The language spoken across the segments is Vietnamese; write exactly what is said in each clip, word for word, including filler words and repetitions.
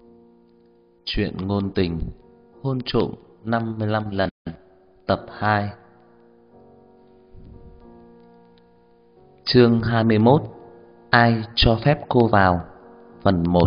Chuyện ngôn tình hôn trộm năm mươi lăm lần, tập hai. Chương hai mươi mốt. Ai cho phép cô vào? Phần một.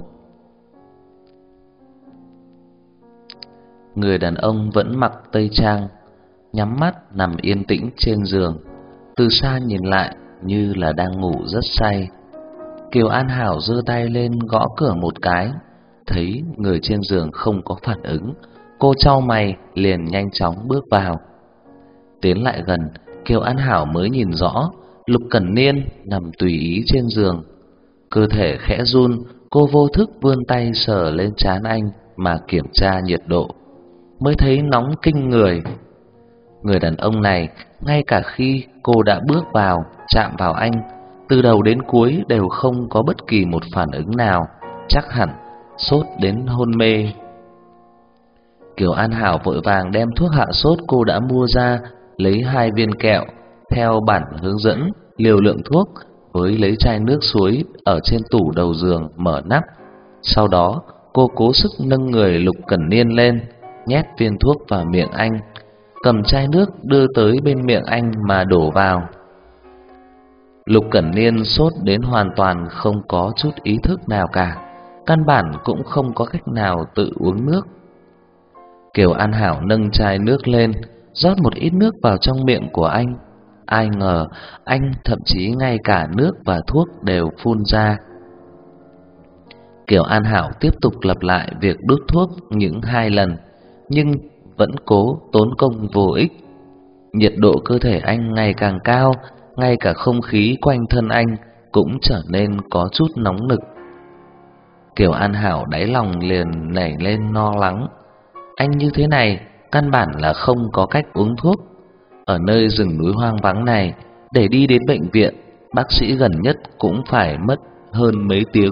Người đàn ông vẫn mặc tây trang, nhắm mắt nằm yên tĩnh trên giường, từ xa nhìn lại như là đang ngủ rất say. Kiều An Hảo giơ tay lên gõ cửa một cái, thấy người trên giường không có phản ứng, cô chau mày liền nhanh chóng bước vào. Tiến lại gần, Kiều An Hảo mới nhìn rõ Lục Cẩn Niên nằm tùy ý trên giường. Cơ thể khẽ run, cô vô thức vươn tay sờ lên trán anh mà kiểm tra nhiệt độ, mới thấy nóng kinh người. Người đàn ông này, ngay cả khi cô đã bước vào, chạm vào anh, từ đầu đến cuối đều không có bất kỳ một phản ứng nào, chắc hẳn sốt đến hôn mê. Kiều An Hảo vội vàng đem thuốc hạ sốt cô đã mua ra, lấy hai viên kẹo theo bản hướng dẫn liều lượng thuốc, với lấy chai nước suối ở trên tủ đầu giường mở nắp. Sau đó cô cố sức nâng người Lục Cẩn Niên lên, nhét viên thuốc vào miệng anh, cầm chai nước đưa tới bên miệng anh mà đổ vào. Lục Cẩn Niên sốt đến hoàn toàn không có chút ý thức nào cả, căn bản cũng không có cách nào tự uống nước. Kiều An Hảo nâng chai nước lên, rót một ít nước vào trong miệng của anh. Ai ngờ anh thậm chí ngay cả nước và thuốc đều phun ra. Kiều An Hảo tiếp tục lặp lại việc đút thuốc những hai lần, nhưng vẫn cố tốn công vô ích. Nhiệt độ cơ thể anh ngày càng cao, ngay cả không khí quanh thân anh cũng trở nên có chút nóng nực. Kiều An Hảo đáy lòng liền nảy lên lo lắng. Anh như thế này căn bản là không có cách uống thuốc. Ở nơi rừng núi hoang vắng này, để đi đến bệnh viện, bác sĩ gần nhất cũng phải mất hơn mấy tiếng.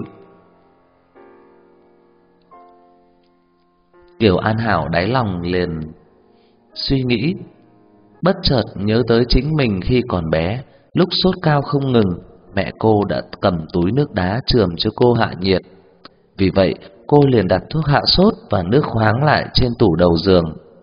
Kiều An Hảo đáy lòng liền suy nghĩ, bất chợt nhớ tới chính mình khi còn bé, lúc sốt cao không ngừng, mẹ cô đã cầm túi nước đá chườm cho cô hạ nhiệt. Vì vậy, cô liền đặt thuốc hạ sốt và nước khoáng lại trên tủ đầu giường.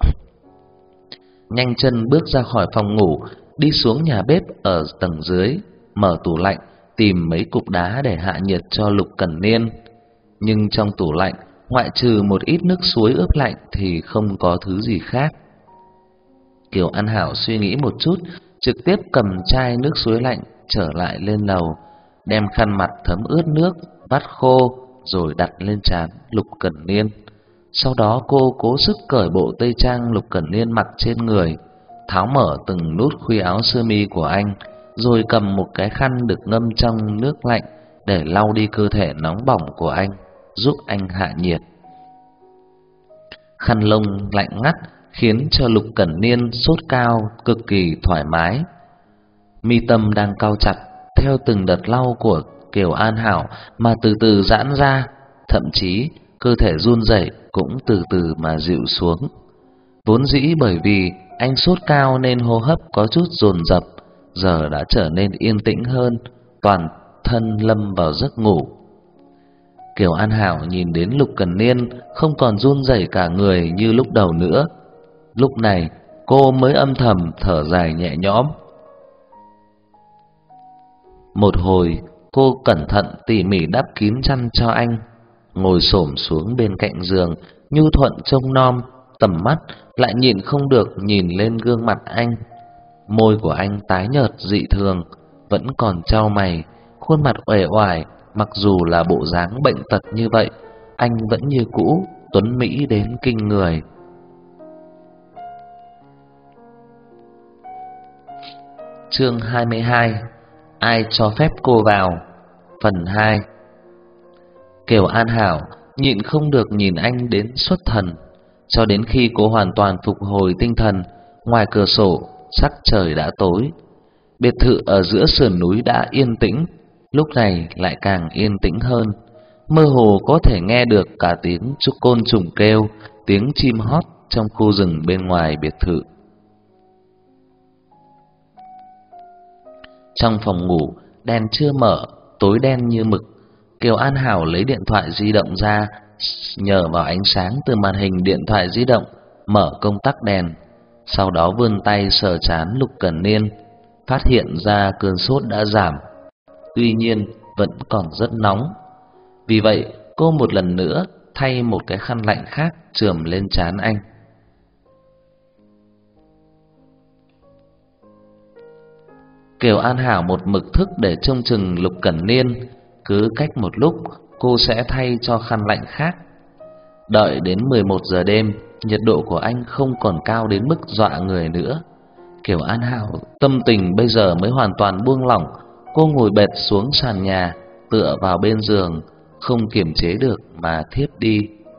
Nhanh chân bước ra khỏi phòng ngủ, đi xuống nhà bếp ở tầng dưới, mở tủ lạnh, tìm mấy cục đá để hạ nhiệt cho Lục Cẩn Niên. Nhưng trong tủ lạnh, ngoại trừ một ít nước suối ướp lạnh thì không có thứ gì khác. Kiều An Hảo suy nghĩ một chút, trực tiếp cầm chai nước suối lạnh trở lại lên lầu, đem khăn mặt thấm ướt nước vắt khô rồi đặt lên trán Lục Cẩn Niên. Sau đó cô cố sức cởi bộ tây trang Lục Cẩn Niên mặc trên người, tháo mở từng nút khuy áo sơ mi của anh, rồi cầm một cái khăn được ngâm trong nước lạnh để lau đi cơ thể nóng bỏng của anh, giúp anh hạ nhiệt. Khăn lông lạnh ngắt khiến cho Lục Cẩn Niên sốt cao cực kỳ thoải mái. Mi tâm đang cau chặt theo từng đợt lau của Kiều An Hảo mà từ từ giãn ra, thậm chí cơ thể run rẩy cũng từ từ mà dịu xuống. Vốn dĩ bởi vì anh sốt cao nên hô hấp có chút dồn dập, giờ đã trở nên yên tĩnh hơn, toàn thân lâm vào giấc ngủ. Kiều An Hảo nhìn đến Lục Cẩn Niên không còn run rẩy cả người như lúc đầu nữa. Lúc này cô mới âm thầm thở dài nhẹ nhõm. Một hồi cô cẩn thận tỉ mỉ đắp kín chăn cho anh, ngồi xổm xuống bên cạnh giường, nhu thuận trông nom, tầm mắt lại nhịn không được nhìn lên gương mặt anh. Môi của anh tái nhợt dị thường, vẫn còn chau mày, khuôn mặt uể oải. Mặc dù là bộ dáng bệnh tật như vậy, anh vẫn như cũ tuấn mỹ đến kinh người. Chương hai mươi hai. Ai cho phép cô vào? Phần hai. Kiều An Hảo nhịn không được nhìn anh đến xuất thần, cho đến khi cô hoàn toàn phục hồi tinh thần, ngoài cửa sổ sắc trời đã tối. Biệt thự ở giữa sườn núi đã yên tĩnh, lúc này lại càng yên tĩnh hơn. Mơ hồ có thể nghe được cả tiếng chúc côn trùng kêu, tiếng chim hót trong khu rừng bên ngoài biệt thự. Trong phòng ngủ, đèn chưa mở, tối đen như mực. Kiều An Hảo lấy điện thoại di động ra, nhờ vào ánh sáng từ màn hình điện thoại di động mở công tắc đèn, sau đó vươn tay sờ trán Lục Cẩn Niên, phát hiện ra cơn sốt đã giảm, tuy nhiên vẫn còn rất nóng. Vì vậy, cô một lần nữa thay một cái khăn lạnh khác chườm lên trán anh. Kiều An Hảo một mực thức để trông chừng Lục Cẩn Niên, cứ cách một lúc cô sẽ thay cho khăn lạnh khác. Đợi đến mười một giờ đêm, nhiệt độ của anh không còn cao đến mức dọa người nữa. Kiều An Hảo tâm tình bây giờ mới hoàn toàn buông lỏng. Cô ngồi bệt xuống sàn nhà, tựa vào bên giường, không kiềm chế được mà thiếp đi.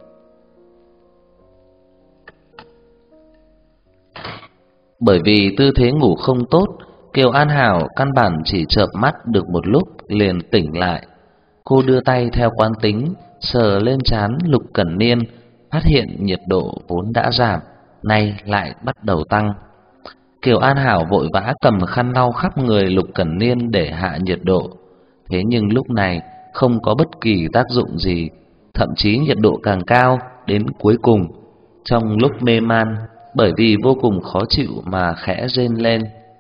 Bởi vì tư thế ngủ không tốt, Kiều An Hảo căn bản chỉ chợp mắt được một lúc liền tỉnh lại. Cô đưa tay theo quán tính sờ lên trán Lục Cẩn Niên, phát hiện nhiệt độ vốn đã giảm, nay lại bắt đầu tăng. Kiều An Hảo vội vã cầm khăn lau khắp người Lục Cẩn Niên để hạ nhiệt độ. Thế nhưng lúc này không có bất kỳ tác dụng gì, thậm chí nhiệt độ càng cao. Đến cuối cùng, trong lúc mê man, bởi vì vô cùng khó chịu mà khẽ rên lên.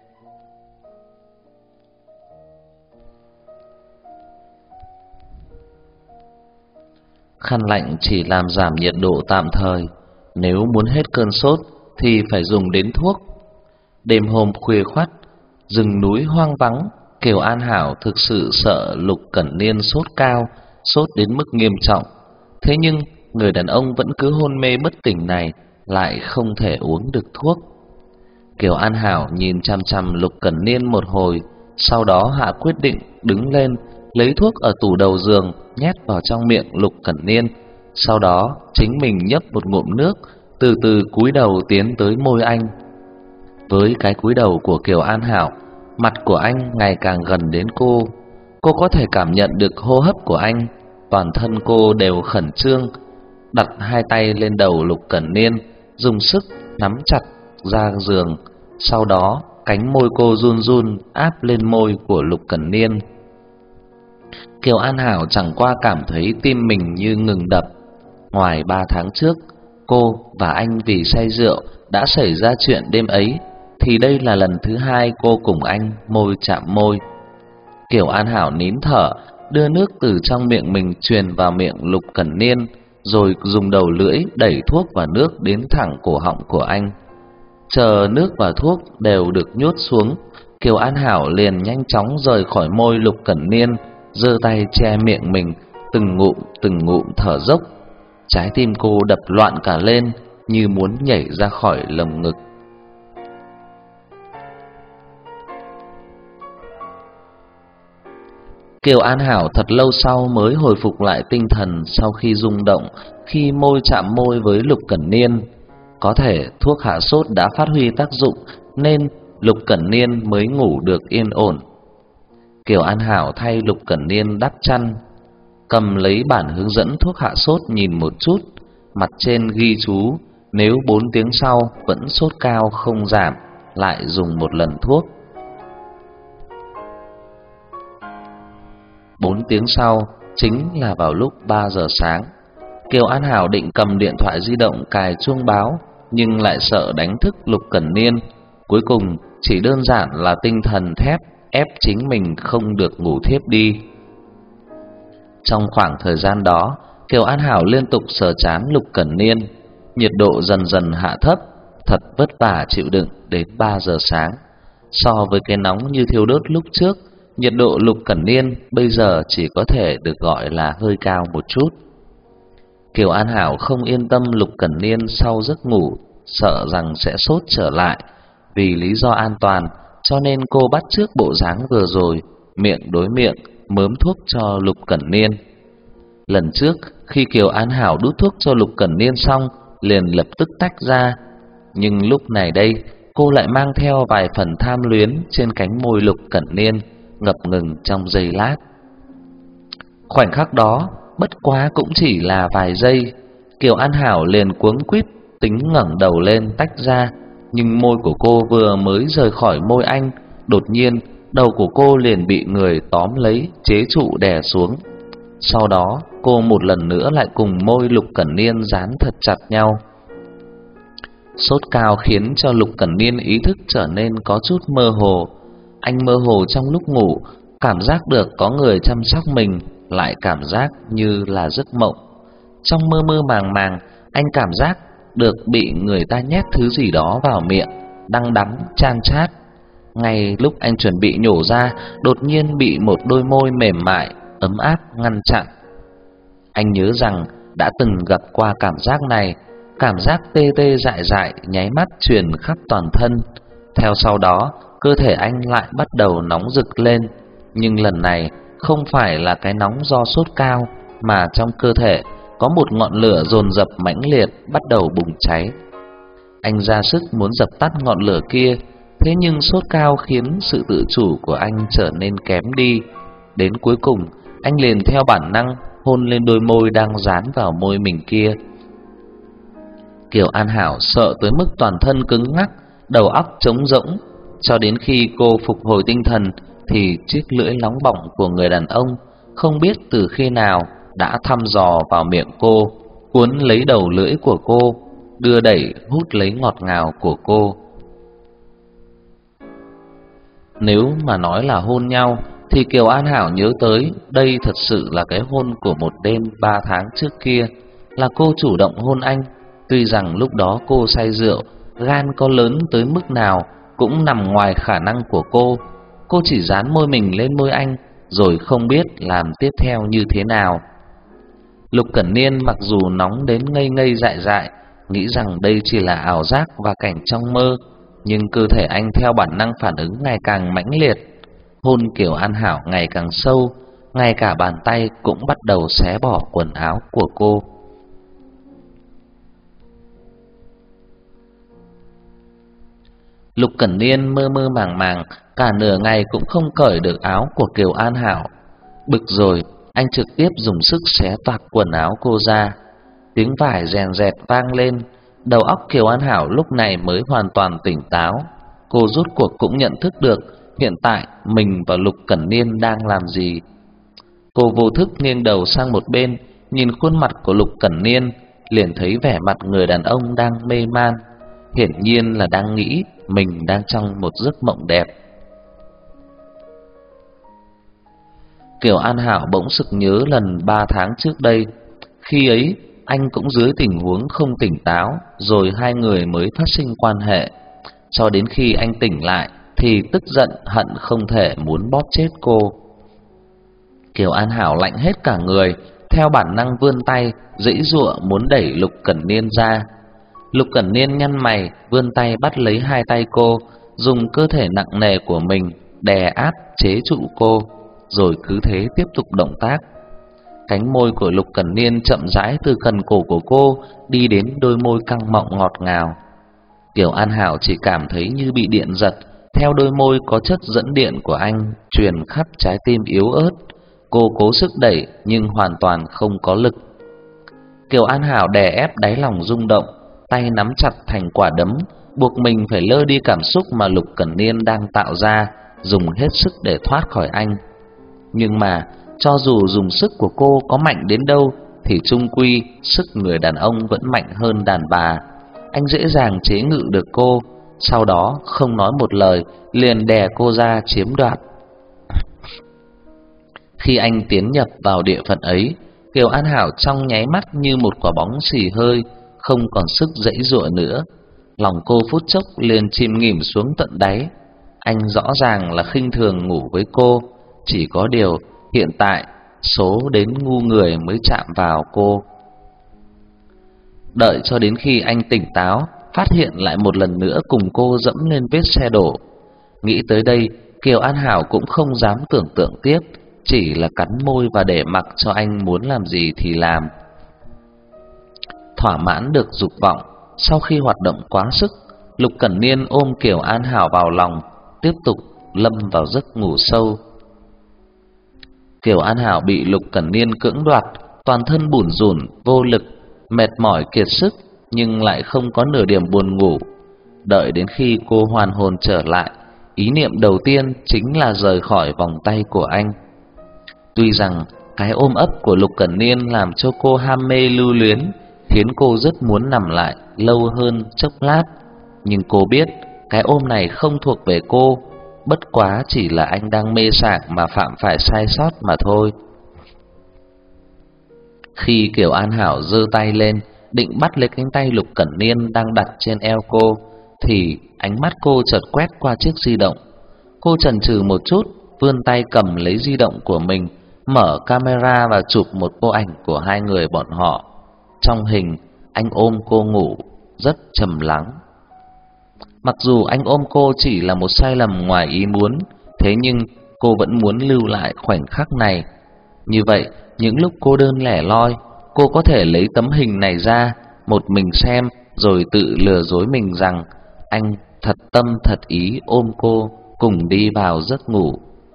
Khăn lạnh chỉ làm giảm nhiệt độ tạm thời, nếu muốn hết cơn sốt thì phải dùng đến thuốc. Đêm hôm khuya khoắt, rừng núi hoang vắng, Kiều An Hảo thực sự sợ Lục Cẩn Niên sốt cao, sốt đến mức nghiêm trọng. Thế nhưng người đàn ông vẫn cứ hôn mê bất tỉnh này lại không thể uống được thuốc. Kiều An Hảo nhìn chằm chằm Lục Cẩn Niên một hồi, sau đó hạ quyết định đứng lên, lấy thuốc ở tủ đầu giường nhét vào trong miệng Lục Cẩn Niên, sau đó chính mình nhấp một ngụm nước, từ từ cúi đầu tiến tới môi anh. Với cái cúi đầu của Kiều An Hảo, mặt của anh ngày càng gần đến cô. Cô có thể cảm nhận được hô hấp của anh, toàn thân cô đều khẩn trương. Đặt hai tay lên đầu Lục Cẩn Niên, dùng sức nắm chặt ra giường, sau đó cánh môi cô run run áp lên môi của Lục Cẩn Niên. Kiều An Hảo chẳng qua cảm thấy tim mình như ngừng đập. Ngoài ba tháng trước, cô và anh vì say rượu đã xảy ra chuyện đêm ấy, thì đây là lần thứ hai cô cùng anh môi chạm môi. Kiều An Hảo nín thở, đưa nước từ trong miệng mình truyền vào miệng Lục Cẩn Niên, rồi dùng đầu lưỡi đẩy thuốc và nước đến thẳng cổ họng của anh. Chờ nước và thuốc đều được nhốt xuống, Kiều An Hảo liền nhanh chóng rời khỏi môi Lục Cẩn Niên, giơ tay che miệng mình, từng ngụm từng ngụm thở dốc. Trái tim cô đập loạn cả lên, như muốn nhảy ra khỏi lồng ngực. Kiều An Hảo thật lâu sau mới hồi phục lại tinh thần sau khi rung động, khi môi chạm môi với Lục Cẩn Niên. Có thể thuốc hạ sốt đã phát huy tác dụng nên Lục Cẩn Niên mới ngủ được yên ổn. Kiều An Hảo thay Lục Cẩn Niên đắp chăn, cầm lấy bản hướng dẫn thuốc hạ sốt nhìn một chút, mặt trên ghi chú nếu bốn tiếng sau vẫn sốt cao không giảm, lại dùng một lần thuốc. Bốn tiếng sau chính là vào lúc ba giờ sáng. Kiều An Hảo định cầm điện thoại di động cài chuông báo, nhưng lại sợ đánh thức Lục Cẩn Niên. Cuối cùng chỉ đơn giản là tinh thần thép ép chính mình không được ngủ thiếp đi. Trong khoảng thời gian đó, Kiều An Hảo liên tục sờ trán Lục Cẩn Niên. Nhiệt độ dần dần hạ thấp, thật vất vả chịu đựng đến ba giờ sáng. So với cái nóng như thiêu đốt lúc trước, nhiệt độ Lục Cẩn Niên bây giờ chỉ có thể được gọi là hơi cao một chút. Kiều An Hảo không yên tâm Lục Cẩn Niên sau giấc ngủ, sợ rằng sẽ sốt trở lại. Vì lý do an toàn, cho nên cô bắt chước bộ dáng vừa rồi, miệng đối miệng mớm thuốc cho Lục Cẩn Niên. Lần trước khi Kiều An Hảo đút thuốc cho Lục Cẩn Niên xong, liền lập tức tách ra. Nhưng lúc này đây, cô lại mang theo vài phần tham luyến trên cánh môi Lục Cẩn Niên, ngập ngừng trong giây lát. Khoảnh khắc đó, bất quá cũng chỉ là vài giây, Kiều An Hảo liền cuống quýt tính ngẩng đầu lên tách ra, nhưng môi của cô vừa mới rời khỏi môi anh, đột nhiên đầu của cô liền bị người tóm lấy chế trụ đè xuống. Sau đó cô một lần nữa lại cùng môi Lục Cẩn Niên dán thật chặt nhau. Sốt cao khiến cho Lục Cẩn Niên ý thức trở nên có chút mơ hồ. Anh mơ hồ trong lúc ngủ, cảm giác được có người chăm sóc mình, lại cảm giác như là giấc mộng. Trong mơ mơ màng màng, anh cảm giác được bị người ta nhét thứ gì đó vào miệng, đắng đắng chan chát. Ngay lúc anh chuẩn bị nhổ ra, đột nhiên bị một đôi môi mềm mại, ấm áp ngăn chặn. Anh nhớ rằng đã từng gặp qua cảm giác này, cảm giác tê tê dại dại nháy mắt truyền khắp toàn thân. Theo sau đó, cơ thể anh lại bắt đầu nóng rực lên, nhưng lần này không phải là cái nóng do sốt cao, mà trong cơ thể có một ngọn lửa dồn dập mãnh liệt bắt đầu bùng cháy. Anh ra sức muốn dập tắt ngọn lửa kia, thế nhưng sốt cao khiến sự tự chủ của anh trở nên kém đi. Đến cuối cùng, anh liền theo bản năng hôn lên đôi môi đang dán vào môi mình kia. Kiều An Hảo sợ tới mức toàn thân cứng ngắc, đầu óc trống rỗng. Cho đến khi cô phục hồi tinh thần thì chiếc lưỡi nóng bỏng của người đàn ông không biết từ khi nào đã thăm dò vào miệng cô, cuốn lấy đầu lưỡi của cô, đưa đẩy hút lấy ngọt ngào của cô. Nếu mà nói là hôn nhau thì Kiều An Hảo nhớ tới đây thật sự là cái hôn của một đêm ba tháng trước kia, là cô chủ động hôn anh. Tuy rằng lúc đó cô say rượu, gan có lớn tới mức nào cũng nằm ngoài khả năng của cô. Cô chỉ dán môi mình lên môi anh, rồi không biết làm tiếp theo như thế nào. Lục Cẩn Niên mặc dù nóng đến ngây ngây dại dại, nghĩ rằng đây chỉ là ảo giác và cảnh trong mơ, nhưng cơ thể anh theo bản năng phản ứng ngày càng mãnh liệt. Hôn Kiều An Hảo ngày càng sâu, ngay cả bàn tay cũng bắt đầu xé bỏ quần áo của cô. Lục Cẩn Niên mơ mơ màng màng, cả nửa ngày cũng không cởi được áo của Kiều An Hảo. Bực rồi, anh trực tiếp dùng sức xé toạc quần áo cô ra. Tiếng vải rèn rẹt vang lên, đầu óc Kiều An Hảo lúc này mới hoàn toàn tỉnh táo. Cô rốt cuộc cũng nhận thức được hiện tại mình và Lục Cẩn Niên đang làm gì. Cô vô thức nghiêng đầu sang một bên, nhìn khuôn mặt của Lục Cẩn Niên, liền thấy vẻ mặt người đàn ông đang mê man, hiển nhiên là đang nghĩ mình đang trong một giấc mộng đẹp. Kiều An Hảo bỗng sực nhớ lần ba tháng trước đây, khi ấy anh cũng dưới tình huống không tỉnh táo, rồi hai người mới phát sinh quan hệ. Cho đến khi anh tỉnh lại thì tức giận hận không thể muốn bóp chết cô. Kiều An Hảo lạnh hết cả người, theo bản năng vươn tay giãy giụa muốn đẩy Lục Cẩn Niên ra. Lục Cẩn Niên nhăn mày, vươn tay bắt lấy hai tay cô, dùng cơ thể nặng nề của mình đè áp chế trụ cô, rồi cứ thế tiếp tục động tác. Cánh môi của Lục Cẩn Niên chậm rãi từ cần cổ của cô đi đến đôi môi căng mọng ngọt ngào. Kiều An Hảo chỉ cảm thấy như bị điện giật, theo đôi môi có chất dẫn điện của anh truyền khắp trái tim yếu ớt. Cô cố sức đẩy nhưng hoàn toàn không có lực. Kiều An Hảo đè ép đáy lòng rung động, tay nắm chặt thành quả đấm, buộc mình phải lơ đi cảm xúc mà Lục Cẩn Niên đang tạo ra, dùng hết sức để thoát khỏi anh. Nhưng mà cho dù dùng sức của cô có mạnh đến đâu thì chung quy sức người đàn ông vẫn mạnh hơn đàn bà. Anh dễ dàng chế ngự được cô, sau đó không nói một lời liền đè cô ra chiếm đoạt. Khi anh tiến nhập vào địa phận ấy, Kiều An Hảo trong nháy mắt như một quả bóng xì hơi, không còn sức giãy giụa nữa. Lòng cô phút chốc liền chìm nghỉm xuống tận đáy. Anh rõ ràng là khinh thường ngủ với cô, chỉ có điều hiện tại số đến ngu người mới chạm vào cô. Đợi cho đến khi anh tỉnh táo, phát hiện lại một lần nữa cùng cô dẫm lên vết xe đổ. Nghĩ tới đây, Kiều An Hảo cũng không dám tưởng tượng tiếp, chỉ là cắn môi và để mặc cho anh muốn làm gì thì làm. Thỏa mãn được dục vọng, sau khi hoạt động quá sức, Lục Cẩn Niên ôm Kiều An Hảo vào lòng, tiếp tục lâm vào giấc ngủ sâu. Kiều An Hảo bị Lục Cẩn Niên cưỡng đoạt, toàn thân bủn rủn, vô lực, mệt mỏi kiệt sức, nhưng lại không có nửa điểm buồn ngủ. Đợi đến khi cô hoàn hồn trở lại, ý niệm đầu tiên chính là rời khỏi vòng tay của anh. Tuy rằng Cái ôm ấp của Lục Cẩn Niên làm cho cô ham mê lưu luyến, khiến cô rất muốn nằm lại lâu hơn chốc lát. Nhưng cô biết cái ôm này không thuộc về cô, bất quá chỉ là anh đang mê sảng mà phạm phải sai sót mà thôi. Khi Kiều An Hảo giơ tay lên định bắt lấy cánh tay Lục Cẩn Niên đang đặt trên eo cô, thì ánh mắt cô chợt quét qua chiếc di động. Cô chần chừ một chút, vươn tay cầm lấy di động của mình, mở camera và chụp một bộ ảnh của hai người bọn họ. Trong hình, anh ôm cô ngủ rất trầm lắng. Mặc dù anh ôm cô chỉ là một sai lầm ngoài ý muốn, thế nhưng cô vẫn muốn lưu lại khoảnh khắc này. Như vậy, những lúc cô đơn lẻ loi, cô có thể lấy tấm hình này ra, một mình xem, rồi tự lừa dối mình rằng anh thật tâm thật ý ôm cô cùng đi vào giấc ngủ.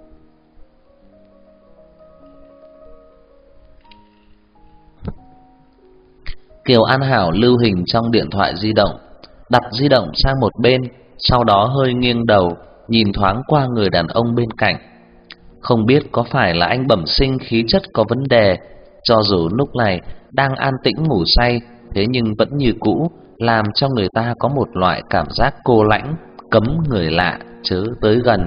Kiều An Hảo lưu hình trong điện thoại di động, đặt di động sang một bên, sau đó hơi nghiêng đầu, nhìn thoáng qua người đàn ông bên cạnh. Không biết có phải là anh bẩm sinh khí chất có vấn đề, cho dù lúc này đang an tĩnh ngủ say, thế nhưng vẫn như cũ làm cho người ta có một loại cảm giác cô lãnh, cấm người lạ chớ tới gần.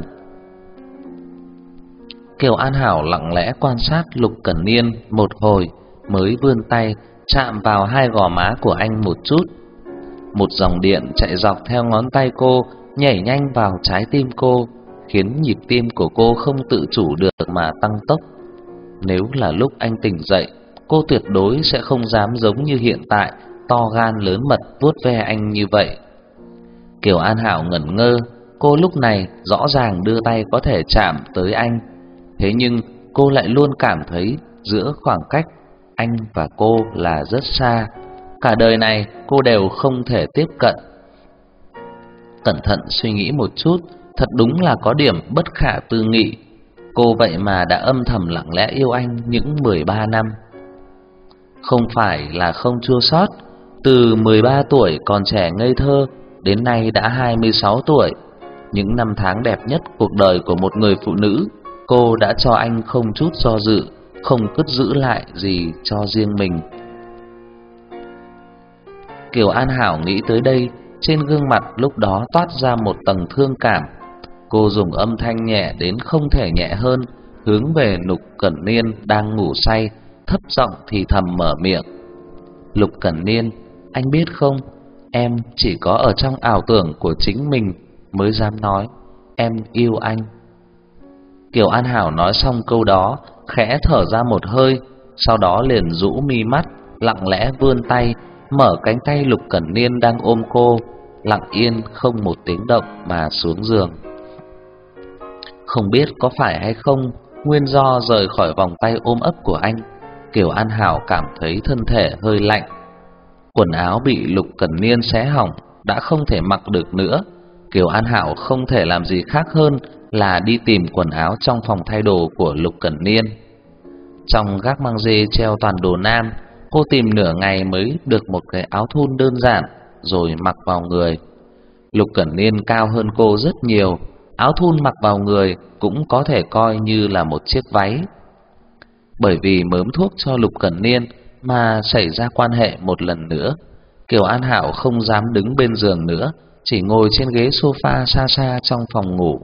Kiều An Hảo lặng lẽ quan sát Lục Cẩn Niên một hồi, mới vươn tay chạm vào hai gò má của anh một chút. Một dòng điện chạy dọc theo ngón tay cô, nhảy nhanh vào trái tim cô, khiến nhịp tim của cô không tự chủ được mà tăng tốc. Nếu là lúc anh tỉnh dậy, cô tuyệt đối sẽ không dám giống như hiện tại to gan lớn mật vuốt ve anh như vậy. Kiều An Hảo ngẩn ngơ, cô lúc này rõ ràng đưa tay có thể chạm tới anh, thế nhưng cô lại luôn cảm thấy giữa khoảng cách anh và cô là rất xa, cả đời này cô đều không thể tiếp cận. Cẩn thận suy nghĩ một chút, thật đúng là có điểm bất khả tư nghị. Cô vậy mà đã âm thầm lặng lẽ yêu anh những mười ba năm. Không phải là không chua xót, từ mười ba tuổi còn trẻ ngây thơ đến nay đã hai mươi sáu tuổi, những năm tháng đẹp nhất cuộc đời của một người phụ nữ, cô đã cho anh không chút do dự, không cất giữ lại gì cho riêng mình. Kiều An Hảo nghĩ tới đây, trên gương mặt lúc đó toát ra một tầng thương cảm. Cô dùng âm thanh nhẹ đến không thể nhẹ hơn, hướng về Lục Cẩn Niên đang ngủ say, thấp giọng thì thầm mở miệng. Lục Cẩn Niên, anh biết không, em chỉ có ở trong ảo tưởng của chính mình mới dám nói em yêu anh. Kiều An Hảo nói xong câu đó, khẽ thở ra một hơi, sau đó liền rũ mi mắt, lặng lẽ vươn tay, mở cánh tay Lục Cẩn Niên đang ôm cô, lặng yên không một tiếng động mà xuống giường. Không biết có phải hay không, nguyên do rời khỏi vòng tay ôm ấp của anh, Kiều An Hảo cảm thấy thân thể hơi lạnh. Quần áo bị Lục Cẩn Niên xé hỏng, đã không thể mặc được nữa. Kiều An Hảo không thể làm gì khác hơn là đi tìm quần áo trong phòng thay đồ của Lục Cẩn Niên. Trong gác măng dê treo toàn đồ nam, cô tìm nửa ngày mới được một cái áo thun đơn giản rồi mặc vào người. Lục Cẩn Niên cao hơn cô rất nhiều, áo thun mặc vào người cũng có thể coi như là một chiếc váy. Bởi vì mớm thuốc cho Lục Cẩn Niên mà xảy ra quan hệ một lần nữa, Kiều An Hảo không dám đứng bên giường nữa, chỉ ngồi trên ghế sofa xa xa trong phòng ngủ.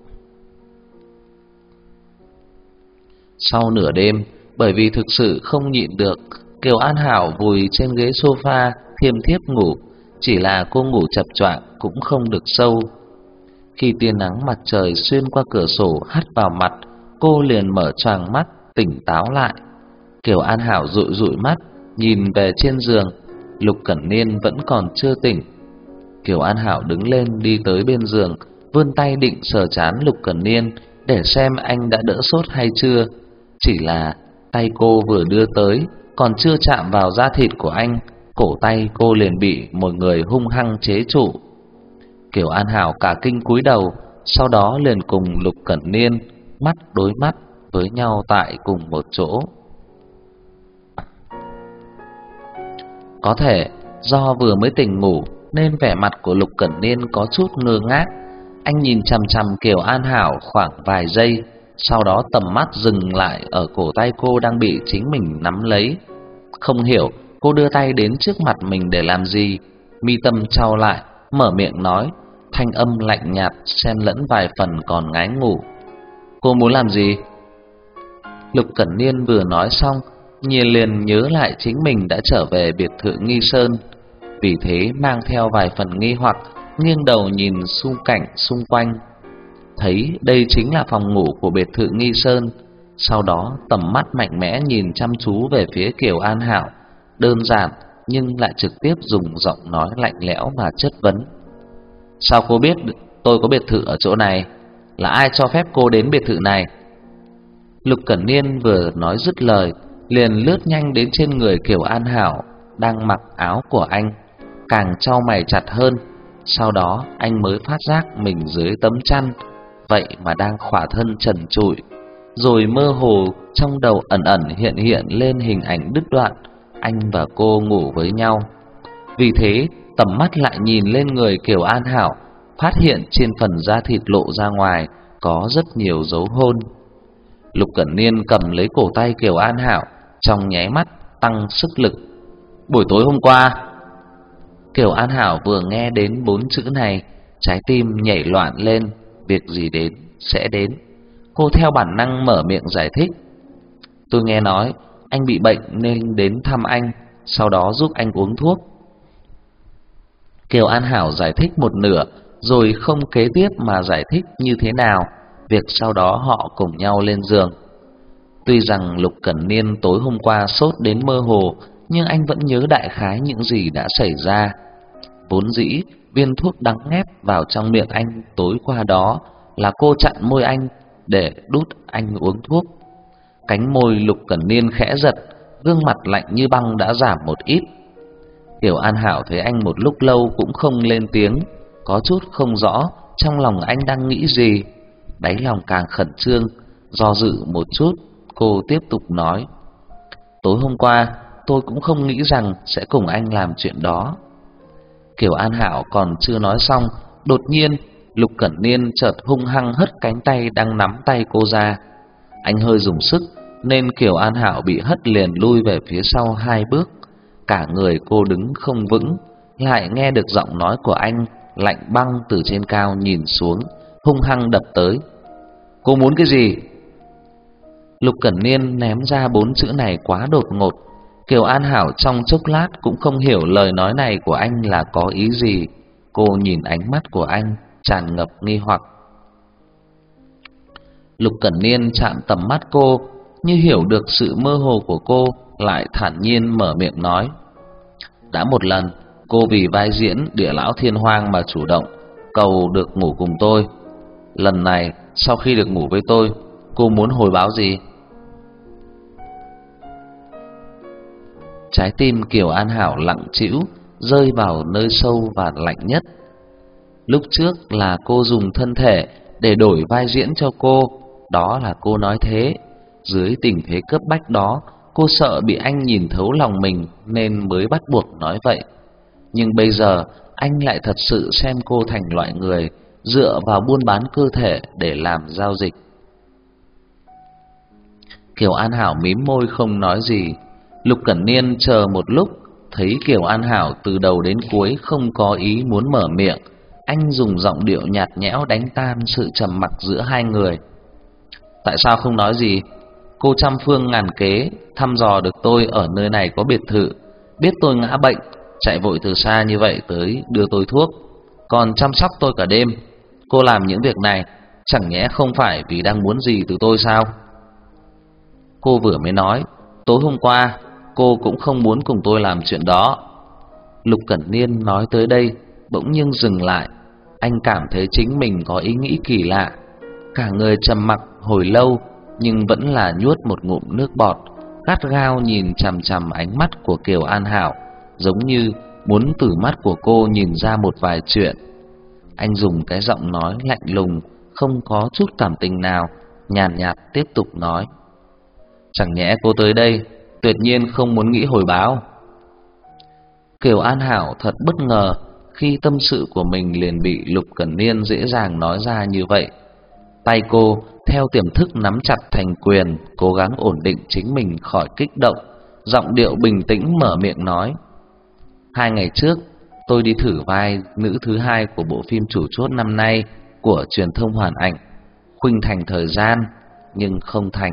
Sau nửa đêm, bởi vì thực sự không nhịn được, Kiều An Hảo vùi trên ghế sofa thiêm thiếp ngủ, chỉ là cô ngủ chập choạng cũng không được sâu. Khi tia nắng mặt trời xuyên qua cửa sổ hắt vào mặt, cô liền mở choàng mắt, tỉnh táo lại. Kiều An Hảo dụi dụi mắt, nhìn về trên giường, Lục Cẩn Niên vẫn còn chưa tỉnh. Kiều An Hảo đứng lên đi tới bên giường, vươn tay định sờ trán Lục Cẩn Niên để xem anh đã đỡ sốt hay chưa. Chỉ là tay cô vừa đưa tới, còn chưa chạm vào da thịt của anh, cổ tay cô liền bị một người hung hăng chế trụ. Kiều An Hảo cả kinh cúi đầu, sau đó liền cùng Lục Cẩn Niên mắt đối mắt với nhau tại cùng một chỗ. Có thể do vừa mới tỉnh ngủ nên vẻ mặt của Lục Cẩn Niên có chút ngơ ngác. Anh nhìn chằm chằm Kiều An Hảo khoảng vài giây, sau đó tầm mắt dừng lại ở cổ tay cô đang bị chính mình nắm lấy. Không hiểu cô đưa tay đến trước mặt mình để làm gì, mi tâm chau lại, mở miệng nói, thanh âm lạnh nhạt xen lẫn vài phần còn ngái ngủ. Cô muốn làm gì? Lục Cẩn Niên vừa nói xong, nhiên liền nhớ lại chính mình đã trở về biệt thự Nghi Sơn, vì thế mang theo vài phần nghi hoặc, nghiêng đầu nhìn xung cảnh xung quanh, thấy đây chính là phòng ngủ của biệt thự Nghi Sơn. Sau đó tầm mắt mạnh mẽ nhìn chăm chú về phía Kiều An Hảo, đơn giản nhưng lại trực tiếp dùng giọng nói lạnh lẽo mà chất vấn. Sao cô biết tôi có biệt thự ở chỗ này? Là ai cho phép cô đến biệt thự này? Lục Cẩn Niên vừa nói dứt lời, liền lướt nhanh đến trên người Kiều An Hảo đang mặc áo của anh, càng chau mày chặt hơn. Sau đó anh mới phát giác mình dưới tấm chăn vậy mà đang khỏa thân trần trụi, rồi mơ hồ trong đầu ẩn ẩn hiện hiện lên hình ảnh đứt đoạn anh và cô ngủ với nhau. Vì thế tầm mắt lại nhìn lên người Kiều An Hảo, phát hiện trên phần da thịt lộ ra ngoài có rất nhiều dấu hôn. Lục Cẩn Niên cầm lấy cổ tay Kiều An Hảo, trong nháy mắt tăng sức lực. Buổi tối hôm qua. Kiều An Hảo vừa nghe đến bốn chữ này, trái tim nhảy loạn lên, việc gì đến sẽ đến. Cô theo bản năng mở miệng giải thích. Tôi nghe nói anh bị bệnh nên đến thăm anh, sau đó giúp anh uống thuốc. Kiều An Hảo giải thích một nửa, rồi không kế tiếp mà giải thích như thế nào việc sau đó họ cùng nhau lên giường. Tuy rằng Lục Cẩn Niên tối hôm qua sốt đến mơ hồ, nhưng anh vẫn nhớ đại khái những gì đã xảy ra. Vốn dĩ viên thuốc đắng ngắt vào trong miệng anh tối qua đó là cô chặn môi anh để đút anh uống thuốc. Cánh môi Lục Cẩn Niên khẽ giật, gương mặt lạnh như băng đã giảm một ít. Kiều An Hảo thấy anh một lúc lâu cũng không lên tiếng, có chút không rõ trong lòng anh đang nghĩ gì, đáy lòng càng khẩn trương. Do dự một chút, cô tiếp tục nói. Tối hôm qua tôi cũng không nghĩ rằng sẽ cùng anh làm chuyện đó. Kiều An Hảo còn chưa nói xong, đột nhiên Lục Cẩn Niên chợt hung hăng hất cánh tay đang nắm tay cô ra. Anh hơi dùng sức nên Kiều An Hảo bị hất liền lui về phía sau hai bước. Cả người cô đứng không vững, lại nghe được giọng nói của anh lạnh băng từ trên cao nhìn xuống, hung hăng đập tới. Cô muốn cái gì? Lục Cẩn Niên ném ra bốn chữ này quá đột ngột. Kiều An Hảo trong chốc lát cũng không hiểu lời nói này của anh là có ý gì. Cô nhìn ánh mắt của anh tràn ngập nghi hoặc. Lục Cẩn Niên chạm tầm mắt cô, như hiểu được sự mơ hồ của cô, lại thản nhiên mở miệng nói. Đã một lần cô vì vai diễn Địa Lão Thiên Hoang mà chủ động cầu được ngủ cùng tôi. Lần này sau khi được ngủ với tôi, cô muốn hồi báo gì? Trái tim Kiều An Hảo lặng trĩu, rơi vào nơi sâu và lạnh nhất. Lúc trước là cô dùng thân thể để đổi vai diễn cho cô, đó là cô nói thế. Dưới tình thế cấp bách đó, cô sợ bị anh nhìn thấu lòng mình nên mới bắt buộc nói vậy. Nhưng bây giờ anh lại thật sự xem cô thành loại người dựa vào buôn bán cơ thể để làm giao dịch. Kiều An Hảo mím môi không nói gì. Lục Cẩn Niên chờ một lúc, thấy Kiều An Hảo từ đầu đến cuối không có ý muốn mở miệng, anh dùng giọng điệu nhạt nhẽo đánh tan sự trầm mặc giữa hai người. Tại sao không nói gì? Cô trăm phương ngàn kế thăm dò được tôi ở nơi này có biệt thự, biết tôi ngã bệnh, chạy vội từ xa như vậy tới đưa tôi thuốc, còn chăm sóc tôi cả đêm. Cô làm những việc này chẳng nhẽ không phải vì đang muốn gì từ tôi sao? Cô vừa mới nói tối hôm qua cô cũng không muốn cùng tôi làm chuyện đó. Lục Cẩn Niên nói tới đây bỗng nhiên dừng lại. Anh cảm thấy chính mình có ý nghĩ kỳ lạ. Cả người trầm mặc hồi lâu, nhưng vẫn là nhuốt một ngụm nước bọt, gắt gao nhìn chằm chằm ánh mắt của Kiều An Hảo, giống như muốn từ mắt của cô nhìn ra một vài chuyện. Anh dùng cái giọng nói lạnh lùng, không có chút cảm tình nào, nhàn nhạt tiếp tục nói. Chẳng nhẽ cô tới đây tuyệt nhiên không muốn nghĩ hồi báo? Kiều An Hảo thật bất ngờ khi tâm sự của mình liền bị Lục Cẩn Niên dễ dàng nói ra như vậy. Tay cô theo tiềm thức nắm chặt thành quyền, cố gắng ổn định chính mình khỏi kích động, giọng điệu bình tĩnh mở miệng nói: Hai ngày trước, tôi đi thử vai nữ thứ hai của bộ phim chủ chốt năm nay của truyền thông Hoàn Ảnh, Khuynh Thành Thời Gian, nhưng không thành.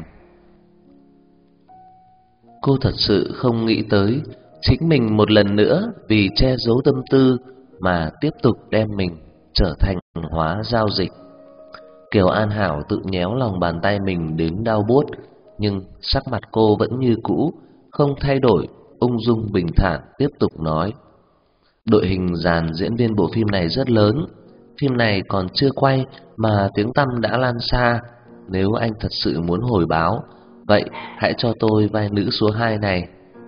Cô thật sự không nghĩ tới chính mình một lần nữa vì che giấu tâm tư mà tiếp tục đem mình trở thành hóa giao dịch. Kiều An Hảo tự nhéo lòng bàn tay mình đến đau buốt, nhưng sắc mặt cô vẫn như cũ, không thay đổi, ung dung bình thản tiếp tục nói: Đội hình dàn diễn viên bộ phim này rất lớn, phim này còn chưa quay mà tiếng tăm đã lan xa. Nếu anh thật sự muốn hồi báo, vậy hãy cho tôi vai nữ số hai này.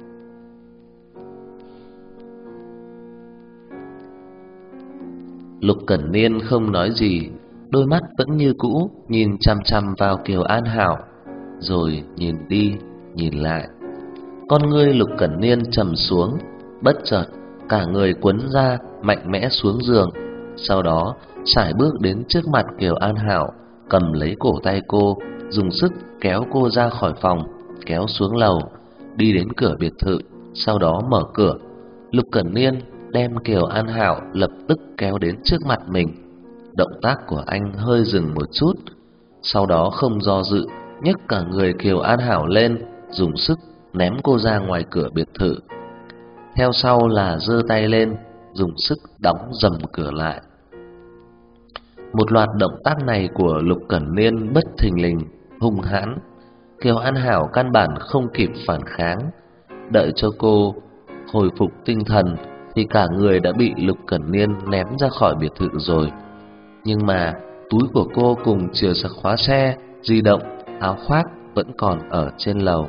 Lục Cẩn Niên không nói gì, đôi mắt vẫn như cũ nhìn chằm chằm vào Kiều An Hảo, rồi nhìn đi, nhìn lại. Con ngươi Lục Cẩn Niên trầm xuống, bất chợt cả người quấn ra, mạnh mẽ xuống giường, sau đó sải bước đến trước mặt Kiều An Hảo, cầm lấy cổ tay cô, dùng sức kéo cô ra khỏi phòng, kéo xuống lầu, đi đến cửa biệt thự, sau đó mở cửa. Lục Cẩn Niên đem Kiều An Hảo lập tức kéo đến trước mặt mình. Động tác của anh hơi dừng một chút, sau đó không do dự, nhấc cả người Kiều An Hảo lên, dùng sức ném cô ra ngoài cửa biệt thự. Theo sau là giơ tay lên, dùng sức đóng dầm cửa lại. Một loạt động tác này của Lục Cẩn Niên bất thình lình, hung hãn. Kiều An Hảo căn bản không kịp phản kháng. Đợi cho cô hồi phục tinh thần thì cả người đã bị Lục Cẩn Niên ném ra khỏi biệt thự rồi. Nhưng mà túi của cô cùng chìa khóa xe, di động, áo khoác vẫn còn ở trên lầu.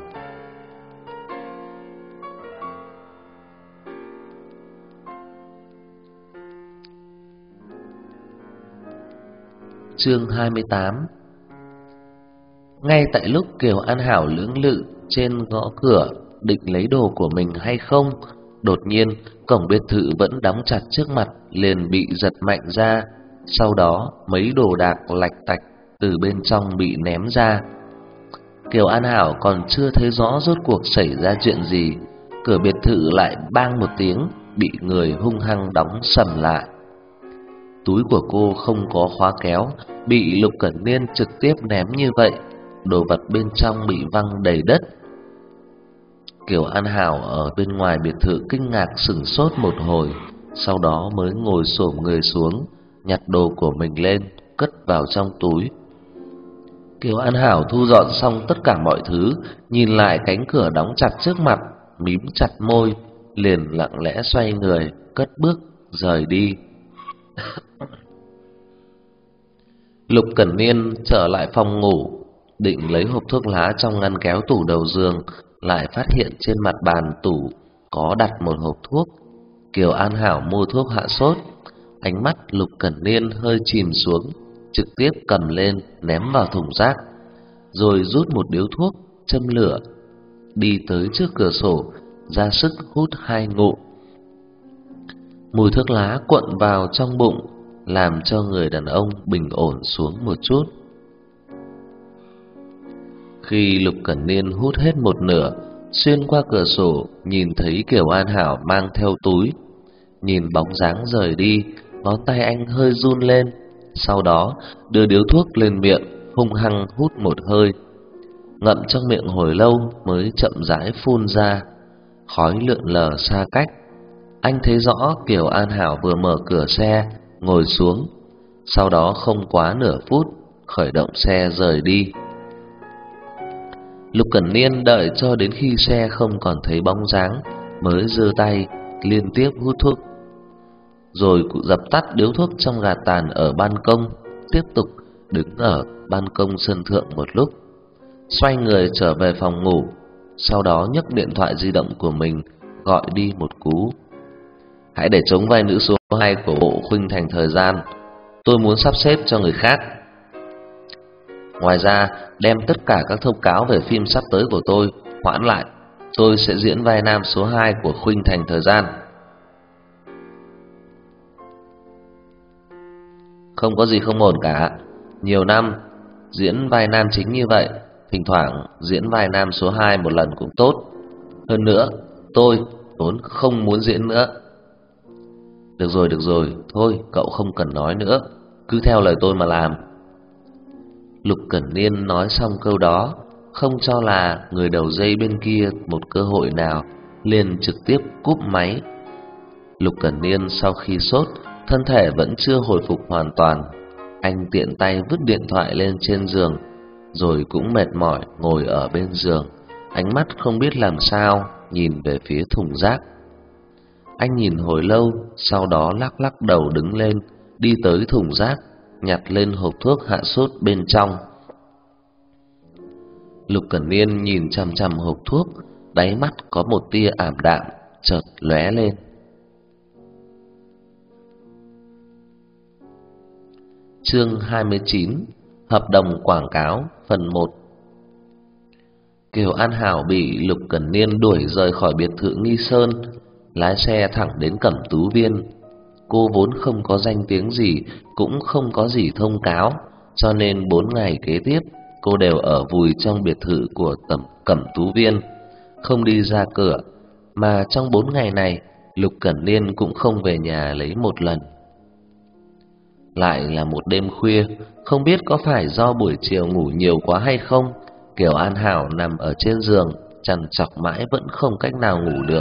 Chương hai mươi tám. Ngay tại lúc Kiều An Hảo lưỡng lự trên gõ cửa định lấy đồ của mình hay không, đột nhiên cổng biệt thự vẫn đóng chặt trước mặt liền bị giật mạnh ra, sau đó mấy đồ đạc lạch tạch từ bên trong bị ném ra. Kiều An Hảo còn chưa thấy rõ rốt cuộc xảy ra chuyện gì, cửa biệt thự lại bang một tiếng bị người hung hăng đóng sầm lại. Túi của cô không có khóa kéo, bị Lục Cẩn Niên trực tiếp ném như vậy, đồ vật bên trong bị văng đầy đất. Kiều An Hảo ở bên ngoài biệt thự kinh ngạc sửng sốt một hồi, sau đó mới ngồi xổm người xuống, nhặt đồ của mình lên, cất vào trong túi. Kiều An Hảo thu dọn xong tất cả mọi thứ, nhìn lại cánh cửa đóng chặt trước mặt, mím chặt môi, liền lặng lẽ xoay người, cất bước rời đi. Lục Cẩn Niên trở lại phòng ngủ, định lấy hộp thuốc lá trong ngăn kéo tủ đầu giường, lại phát hiện trên mặt bàn tủ có đặt một hộp thuốc. Kiều An Hảo mua thuốc hạ sốt. Ánh mắt Lục Cẩn Niên hơi chìm xuống, trực tiếp cầm lên ném vào thùng rác, rồi rút một điếu thuốc châm lửa, đi tới trước cửa sổ, ra sức hút hai ngụm. Mùi thuốc lá cuộn vào trong bụng, làm cho người đàn ông bình ổn xuống một chút. Khi Lục Cẩn Niên hút hết một nửa, xuyên qua cửa sổ nhìn thấy Kiều An Hảo mang theo túi. Nhìn bóng dáng rời đi, ngón tay anh hơi run lên, sau đó đưa điếu thuốc lên miệng, hung hăng hút một hơi, ngậm trong miệng hồi lâu mới chậm rãi phun ra. Khói lượn lờ xa cách. Anh thấy rõ Kiều An Hảo vừa mở cửa xe, ngồi xuống, sau đó không quá nửa phút khởi động xe rời đi. Lục Cẩn Niên đợi cho đến khi xe không còn thấy bóng dáng mới giơ tay liên tiếp hút thuốc, rồi cụ dập tắt điếu thuốc trong gạt tàn ở ban công, tiếp tục đứng ở ban công sân thượng một lúc, xoay người trở về phòng ngủ, sau đó nhấc điện thoại di động của mình gọi đi một cú. Hãy để trống vai nữ số hai của bộ Khuynh Thành Thời Gian, tôi muốn sắp xếp cho người khác. Ngoài ra, đem tất cả các thông cáo về phim sắp tới của tôi hoãn lại, tôi sẽ diễn vai nam số hai của Khuynh Thành Thời Gian. Không có gì không ổn cả. Nhiều năm Diễn vai nam chính như vậy, thỉnh thoảng diễn vai nam số hai một lần cũng tốt. Hơn nữa, tôi vốn không muốn diễn nữa. Được rồi, được rồi, thôi cậu không cần nói nữa, cứ theo lời tôi mà làm. Lục Cẩn Niên nói xong câu đó, không cho là người đầu dây bên kia một cơ hội nào, liền trực tiếp cúp máy. Lục Cẩn Niên sau khi sốt, thân thể vẫn chưa hồi phục hoàn toàn. Anh tiện tay vứt điện thoại lên trên giường, rồi cũng mệt mỏi ngồi ở bên giường, ánh mắt không biết làm sao nhìn về phía thùng rác. Anh nhìn hồi lâu, sau đó lắc lắc đầu đứng lên, đi tới thùng rác, nhặt lên hộp thuốc hạ sốt bên trong. Lục Cẩn Niên nhìn chằm chằm hộp thuốc, đáy mắt có một tia ảm đạm chợt lóe lên. Chương hai mươi chín, hợp đồng quảng cáo phần một. Kiều An Hảo bị Lục Cẩn Niên đuổi rời khỏi biệt thự Nghi Sơn, lái xe thẳng đến Cẩm Tú Viên. Cô vốn không có danh tiếng gì, cũng không có gì thông cáo, cho nên bốn ngày kế tiếp cô đều ở vùi trong biệt thự của Tẩm Cẩm Tú Viên, không đi ra cửa. Mà trong bốn ngày này, Lục Cẩn Niên cũng không về nhà lấy một lần. Lại là một đêm khuya, không biết có phải do buổi chiều ngủ nhiều quá hay không, Kiều An Hảo nằm ở trên giường, trằn trọc mãi vẫn không cách nào ngủ được.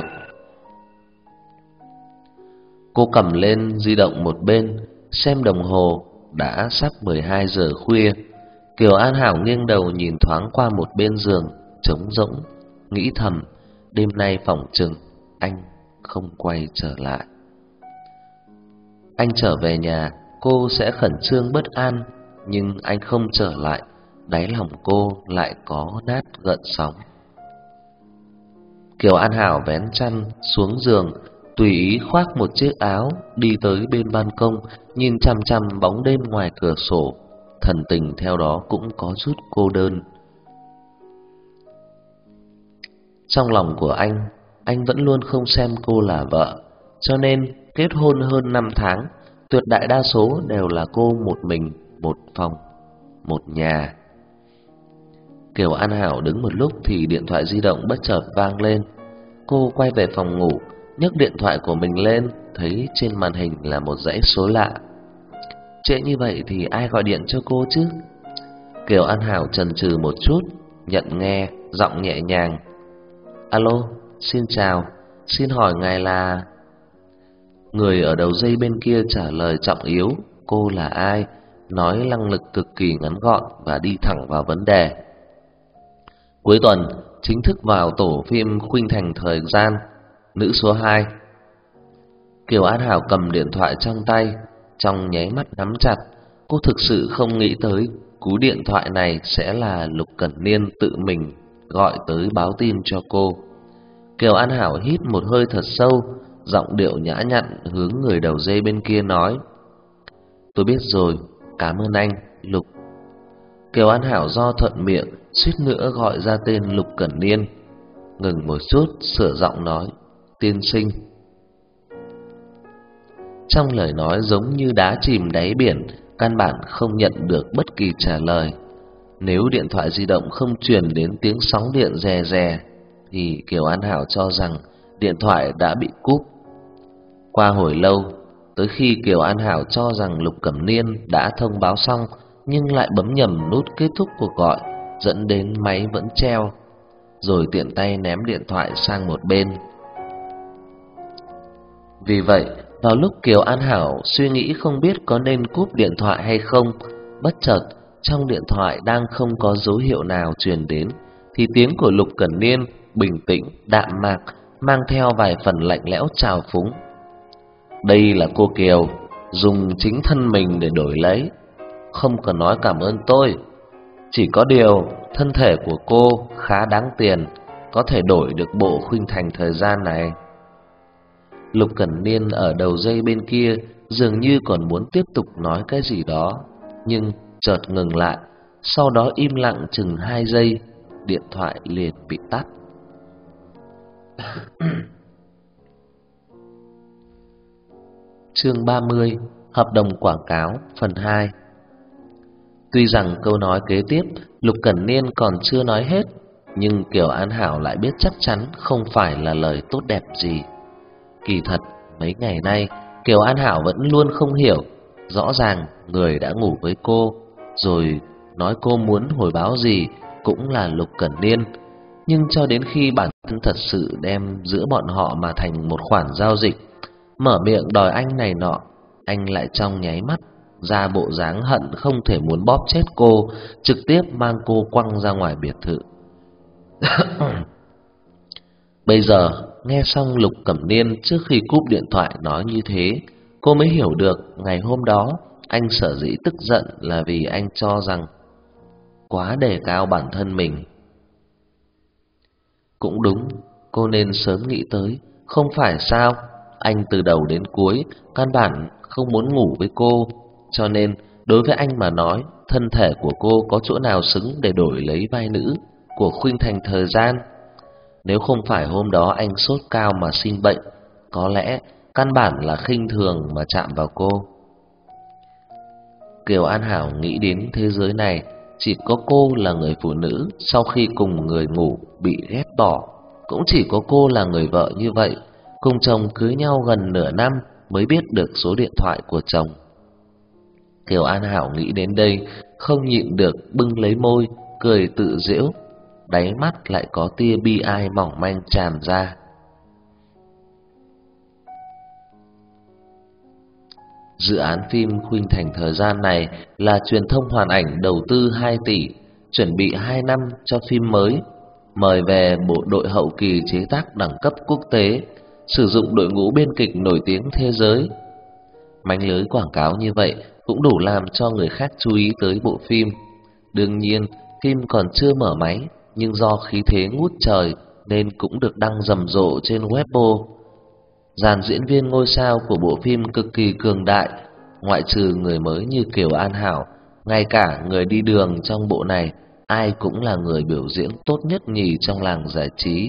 Cô cầm lên di động một bên, xem đồng hồ, đã sắp mười hai giờ khuya. Kiều An Hảo nghiêng đầu nhìn thoáng qua một bên giường, trống rỗng, nghĩ thầm, đêm nay phỏng chừng anh không quay trở lại. Anh trở về nhà, cô sẽ khẩn trương bất an, nhưng anh không trở lại, đáy lòng cô lại có nát gợn sóng. Kiều An Hảo vén chăn xuống giường, tùy ý khoác một chiếc áo, đi tới bên ban công, nhìn chằm chằm bóng đêm ngoài cửa sổ, thần tình theo đó cũng có chút cô đơn. Trong lòng của anh, anh vẫn luôn không xem cô là vợ, cho nên kết hôn hơn năm tháng, tuyệt đại đa số đều là cô một mình, một phòng, một nhà. Kiều An Hảo đứng một lúc thì điện thoại di động bất chợt vang lên. Cô quay về phòng ngủ, nhấc điện thoại của mình lên, thấy trên màn hình là một dãy số lạ. Trễ như vậy thì ai gọi điện cho cô chứ? Kiều An Hảo chần chừ một chút, nhận nghe, giọng nhẹ nhàng. Alo, xin chào, xin hỏi ngài là... Người ở đầu dây bên kia trả lời trọng yếu, cô là ai, nói năng lực cực kỳ ngắn gọn và đi thẳng vào vấn đề. Cuối tuần, chính thức vào tổ phim Khuynh Thành Thời Gian, nữ số hai. Kiều An Hảo cầm điện thoại trong tay, trong nháy mắt nắm chặt. Cô thực sự không nghĩ tới cú điện thoại này sẽ là Lục Cẩn Niên tự mình gọi tới báo tin cho cô. Kiều An Hảo hít một hơi thật sâu, giọng điệu nhã nhặn hướng người đầu dây bên kia nói. Tôi biết rồi, cảm ơn anh, Lục. Kiều An Hảo do thuận miệng, suýt nữa gọi ra tên Lục Cẩn Niên. Ngừng một chút, sửa giọng nói, tiên sinh. Trong lời nói giống như đá chìm đáy biển, căn bản không nhận được bất kỳ trả lời. Nếu điện thoại di động không truyền đến tiếng sóng điện rè rè, thì Kiều An Hảo cho rằng điện thoại đã bị cúp. Qua hồi lâu, tới khi Kiều An Hảo cho rằng Lục Cẩm Niên đã thông báo xong, nhưng lại bấm nhầm nút kết thúc cuộc gọi, dẫn đến máy vẫn treo, rồi tiện tay ném điện thoại sang một bên. Vì vậy, vào lúc Kiều An Hảo suy nghĩ không biết có nên cúp điện thoại hay không, bất chợt trong điện thoại đang không có dấu hiệu nào truyền đến, thì tiếng của Lục Cẩn Niên bình tĩnh, đạm mạc, mang theo vài phần lạnh lẽo trào phúng. Đây là cô Kiều, dùng chính thân mình để đổi lấy, không cần nói cảm ơn tôi. Chỉ có điều, thân thể của cô khá đáng tiền, có thể đổi được bộ Khuynh Thành Thời Gian này. Lục Cẩn Niên ở đầu dây bên kia dường như còn muốn tiếp tục nói cái gì đó, nhưng chợt ngừng lại, sau đó im lặng chừng hai giây, điện thoại liền bị tắt. Chương ba mươi, hợp đồng quảng cáo phần hai. Tuy rằng câu nói kế tiếp Lục Cẩn Niên còn chưa nói hết, nhưng Kiều An Hảo lại biết chắc chắn không phải là lời tốt đẹp gì. Kỳ thật mấy ngày nay Kiều An Hảo vẫn luôn không hiểu, rõ ràng người đã ngủ với cô, rồi nói cô muốn hồi báo gì cũng là Lục Cẩn Niên. Nhưng cho đến khi bản thân thật sự đem giữa bọn họ mà thành một khoản giao dịch, mở miệng đòi anh này nọ, anh lại trong nháy mắt ra bộ dáng hận không thể muốn bóp chết cô, trực tiếp mang cô quăng ra ngoài biệt thự. Bây giờ nghe xong Lục Cẩm Niên trước khi cúp điện thoại nói như thế, cô mới hiểu được ngày hôm đó anh sở dĩ tức giận là vì anh cho rằng quá đề cao bản thân mình. Cũng đúng, cô nên sớm nghĩ tới, không phải sao? Anh từ đầu đến cuối căn bản không muốn ngủ với cô, cho nên đối với anh mà nói, thân thể của cô có chỗ nào xứng để đổi lấy vai nữ của Khuynh Thành Thời Gian. Nếu không phải hôm đó anh sốt cao mà sinh bệnh, có lẽ căn bản là khinh thường mà chạm vào cô. Kiều An Hảo nghĩ đến thế giới này chỉ có cô là người phụ nữ sau khi cùng người ngủ bị ghét bỏ, cũng chỉ có cô là người vợ như vậy, cùng chồng cưới nhau gần nửa năm mới biết được số điện thoại của chồng. Kiều An Hảo nghĩ đến đây, không nhịn được bưng lấy môi, cười tự giễu, đáy mắt lại có tia bi ai mỏng manh tràn ra. Dự án phim Khuynh Thành Thời Gian này là truyền thông hoàn ảnh đầu tư hai tỷ, chuẩn bị hai năm cho phim mới, mời về bộ đội hậu kỳ chế tác đẳng cấp quốc tế, sử dụng đội ngũ biên kịch nổi tiếng thế giới. Mánh lưới quảng cáo như vậy cũng đủ làm cho người khác chú ý tới bộ phim. Đương nhiên, phim còn chưa mở máy, nhưng do khí thế ngút trời nên cũng được đăng rầm rộ trên Weibo. Dàn diễn viên ngôi sao của bộ phim cực kỳ cường đại, ngoại trừ người mới như Kiều An Hảo, ngay cả người đi đường trong bộ này ai cũng là người biểu diễn tốt nhất nhì trong làng giải trí.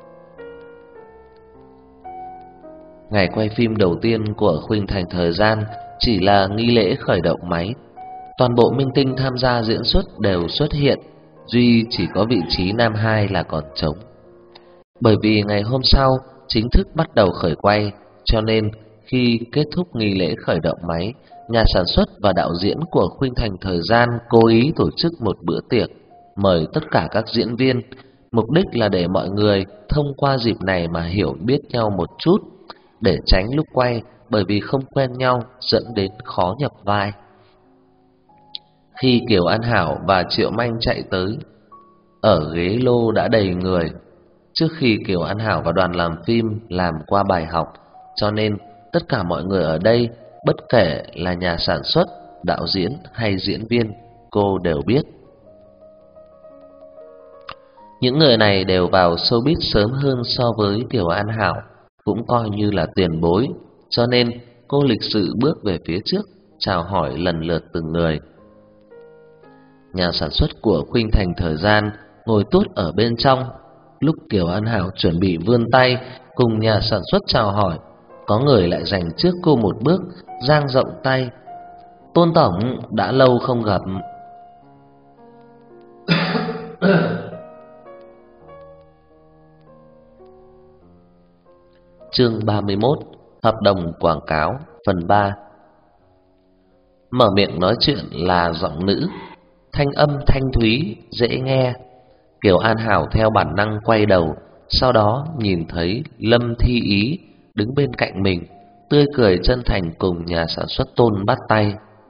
Ngày quay phim đầu tiên của Khuynh Thành Thời Gian chỉ là nghi lễ khởi động máy. Toàn bộ minh tinh tham gia diễn xuất đều xuất hiện, duy chỉ có vị trí nam hai là còn trống. Bởi vì ngày hôm sau chính thức bắt đầu khởi quay, cho nên khi kết thúc nghi lễ khởi động máy, nhà sản xuất và đạo diễn của Khuynh Thành Thời Gian cố ý tổ chức một bữa tiệc, mời tất cả các diễn viên, mục đích là để mọi người thông qua dịp này mà hiểu biết nhau một chút, để tránh lúc quay bởi vì không quen nhau dẫn đến khó nhập vai. Khi Kiều An Hảo và Triệu Manh chạy tới, ở ghế lô đã đầy người. Trước khi Kiều An Hảo và đoàn làm phim làm qua bài học, cho nên tất cả mọi người ở đây, bất kể là nhà sản xuất, đạo diễn hay diễn viên, cô đều biết. Những người này đều vào showbiz sớm hơn so với Kiều An Hảo, cũng coi như là tiền bối, cho nên cô lịch sự bước về phía trước, chào hỏi lần lượt từng người. Nhà sản xuất của Khuynh Thành Thời Gian ngồi tốt ở bên trong. Lúc Kiều An Hảo chuẩn bị vươn tay cùng nhà sản xuất chào hỏi, có người lại giành trước cô một bước, dang rộng tay. Tôn tổng, đã lâu không gặp. Chương ba mươi mốt, hợp đồng quảng cáo, phần ba. Mở miệng nói chuyện là giọng nữ, thanh âm thanh thúy, dễ nghe. Kiều An Hảo theo bản năng quay đầu, sau đó nhìn thấy Lâm Thi Ý đứng bên cạnh mình, tươi cười chân thành cùng nhà sản xuất Tôn bắt tay.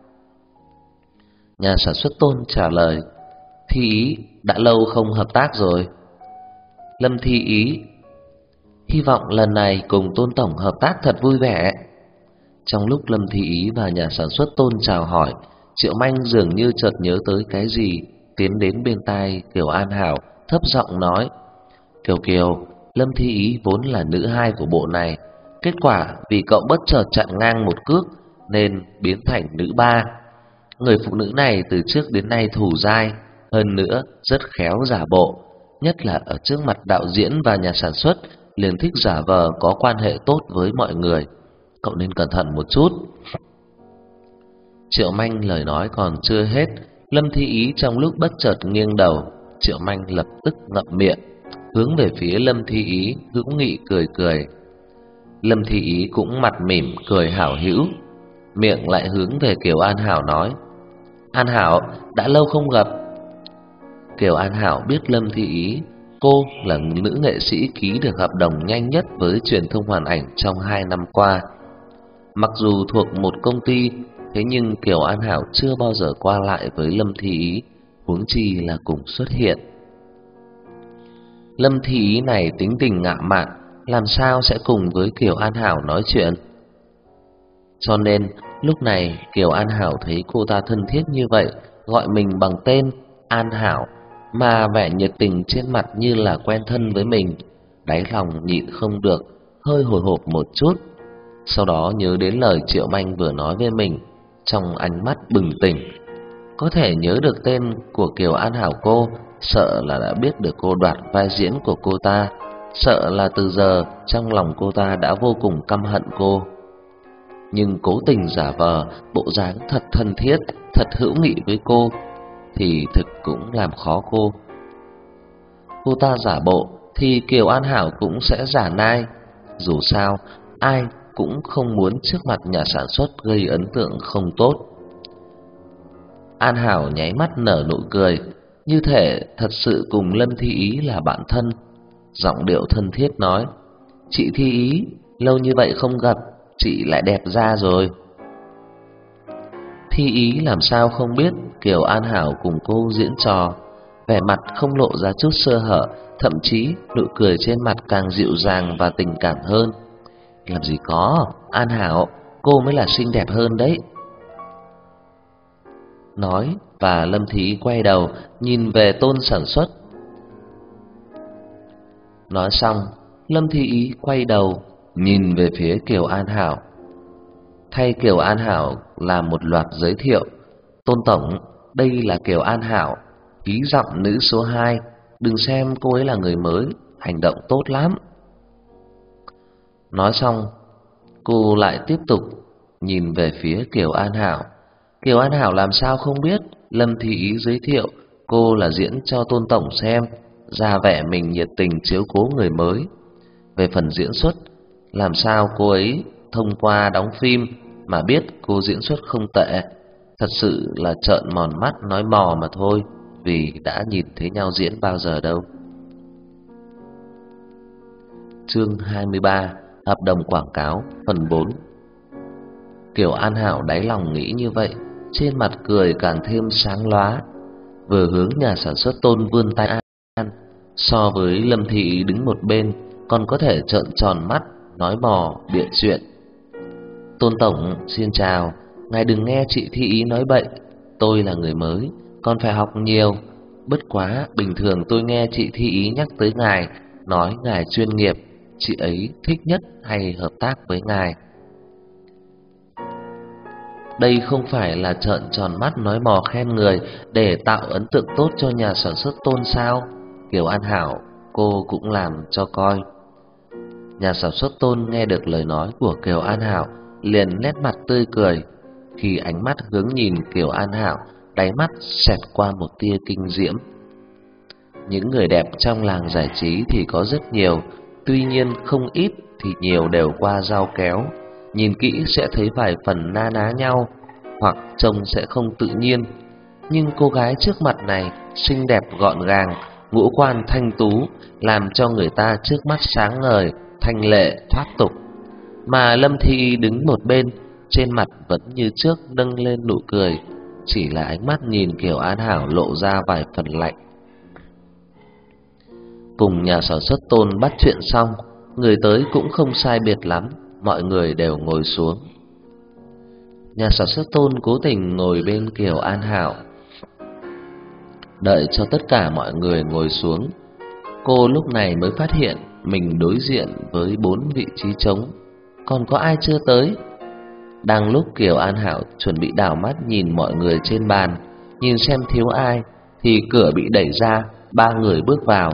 Nhà sản xuất Tôn trả lời: Thi Ý, đã lâu không hợp tác rồi. Lâm Thi Ý: hy vọng lần này cùng Tôn tổng hợp tác thật vui vẻ. Trong lúc Lâm Thi Ý và nhà sản xuất Tôn chào hỏi, Triệu Manh dường như chợt nhớ tới cái gì, tiến đến bên tai Kiều An Hảo, thấp giọng nói: Kiều Kiều, Lâm Thi Ý vốn là nữ hai của bộ này, kết quả vì cậu bất chợt chặn ngang một cước nên biến thành nữ ba. Người phụ nữ này từ trước đến nay thủ dai, hơn nữa rất khéo giả bộ, nhất là ở trước mặt đạo diễn và nhà sản xuất liền thích giả vờ có quan hệ tốt với mọi người. Cậu nên cẩn thận một chút. Triệu Manh lời nói còn chưa hết, Lâm Thi Ý trong lúc bất chợt nghiêng đầu, Triệu Manh lập tức ngậm miệng, hướng về phía Lâm Thi Ý hữu nghị cười cười. Lâm Thi Ý cũng mặt mỉm cười hảo hữu, miệng lại hướng về Kiều An Hảo nói: "An Hảo, đã lâu không gặp." Kiều An Hảo biết Lâm Thi Ý, cô là nữ nghệ sĩ ký được hợp đồng nhanh nhất với truyền thông hoàn ảnh trong hai năm qua. Mặc dù thuộc một công ty, thế nhưng Kiều An Hảo chưa bao giờ qua lại với Lâm Thi Ý, huống chi là cùng xuất hiện. Lâm Thi Ý này tính tình ngạo mạn, làm sao sẽ cùng với Kiều An Hảo nói chuyện. Cho nên lúc này Kiều An Hảo thấy cô ta thân thiết như vậy, gọi mình bằng tên An Hảo, mà vẻ nhiệt tình trên mặt như là quen thân với mình, đáy lòng nhịn không được hơi hồi hộp một chút. Sau đó nhớ đến lời Triệu Manh vừa nói với mình, trong ánh mắt bừng tỉnh. Có thể nhớ được tên của Kiều An Hảo cô, sợ là đã biết được cô đoạt vai diễn của cô ta, sợ là từ giờ trong lòng cô ta đã vô cùng căm hận cô. Nhưng cố tình giả vờ bộ dáng thật thân thiết, thật hữu nghị với cô, thì thực cũng làm khó cô. Cô ta giả bộ thì Kiều An Hảo cũng sẽ giả nai. Dù sao ai cũng không muốn trước mặt nhà sản xuất gây ấn tượng không tốt. An Hảo nháy mắt nở nụ cười, như thể thật sự cùng Lâm Thi Ý là bạn thân, giọng điệu thân thiết nói: "Chị Thi Ý, lâu như vậy không gặp, chị lại đẹp ra rồi." Thi Ý làm sao không biết Kiều An Hảo cùng cô diễn trò, vẻ mặt không lộ ra chút sơ hở, thậm chí nụ cười trên mặt càng dịu dàng và tình cảm hơn. "Làm gì có, An Hảo, cô mới là xinh đẹp hơn đấy." Nói và Lâm Thi Ý quay đầu nhìn về Tôn sản xuất. Nói xong, Lâm Thi Ý quay đầu nhìn về phía Kiều An Hảo, thay Kiều An Hảo làm một loạt giới thiệu: "Tôn tổng, đây là Kiều An Hảo, ký giọng nữ số hai, đừng xem cô ấy là người mới, hành động tốt lắm." Nói xong, cô lại tiếp tục nhìn về phía Kiều An Hảo. Kiều An Hảo làm sao không biết Lâm Thi Ý giới thiệu cô là diễn cho Tôn tổng xem, ra vẻ mình nhiệt tình chiếu cố người mới. Về phần diễn xuất, làm sao cô ấy thông qua đóng phim mà biết cô diễn xuất không tệ, thật sự là trợn mòn mắt nói mò mà thôi, vì đã nhìn thấy nhau diễn bao giờ đâu. Chương hai mươi ba: Hợp đồng quảng cáo, phần bốn. Kiều An Hảo đáy lòng nghĩ như vậy, trên mặt cười càng thêm sáng lóa, vừa hướng nhà sản xuất Tôn vươn tay an, so với Lâm Thi Ý đứng một bên còn có thể trợn tròn mắt nói mò bịa chuyện. "Tôn tổng, xin chào, ngài đừng nghe chị Thi Ý nói bậy, tôi là người mới, còn phải học nhiều. Bất quá bình thường tôi nghe chị Thi Ý nhắc tới ngài, nói ngài chuyên nghiệp, chị ấy thích nhất hay hợp tác với ngài." Đây không phải là trợn tròn mắt nói mò khen người để tạo ấn tượng tốt cho nhà sản xuất Tôn sao? Kiều An Hảo, cô cũng làm cho coi. Nhà sản xuất Tôn nghe được lời nói của Kiều An Hảo, liền nét mặt tươi cười. Khi ánh mắt hướng nhìn Kiều An Hảo, đáy mắt xẹt qua một tia kinh diễm. Những người đẹp trong làng giải trí thì có rất nhiều, tuy nhiên không ít thì nhiều đều qua dao kéo, nhìn kỹ sẽ thấy vài phần na ná nhau, hoặc trông sẽ không tự nhiên. Nhưng cô gái trước mặt này xinh đẹp gọn gàng, ngũ quan thanh tú, làm cho người ta trước mắt sáng ngời, thanh lệ thoát tục. Mà Lâm Thi đứng một bên, trên mặt vẫn như trước nâng lên nụ cười, chỉ là ánh mắt nhìn Kiều An Hảo lộ ra vài phần lạnh. Cùng nhà sản xuất Tôn bắt chuyện xong, người tới cũng không sai biệt lắm, mọi người đều ngồi xuống. Nhà sản xuất Tôn cố tình ngồi bên Kiều An Hảo, đợi cho tất cả mọi người ngồi xuống. Cô lúc này mới phát hiện mình đối diện với bốn vị trí trống, còn có ai chưa tới. Đang lúc Kiều An Hảo chuẩn bị đảo mắt nhìn mọi người trên bàn, nhìn xem thiếu ai, thì cửa bị đẩy ra, ba người bước vào.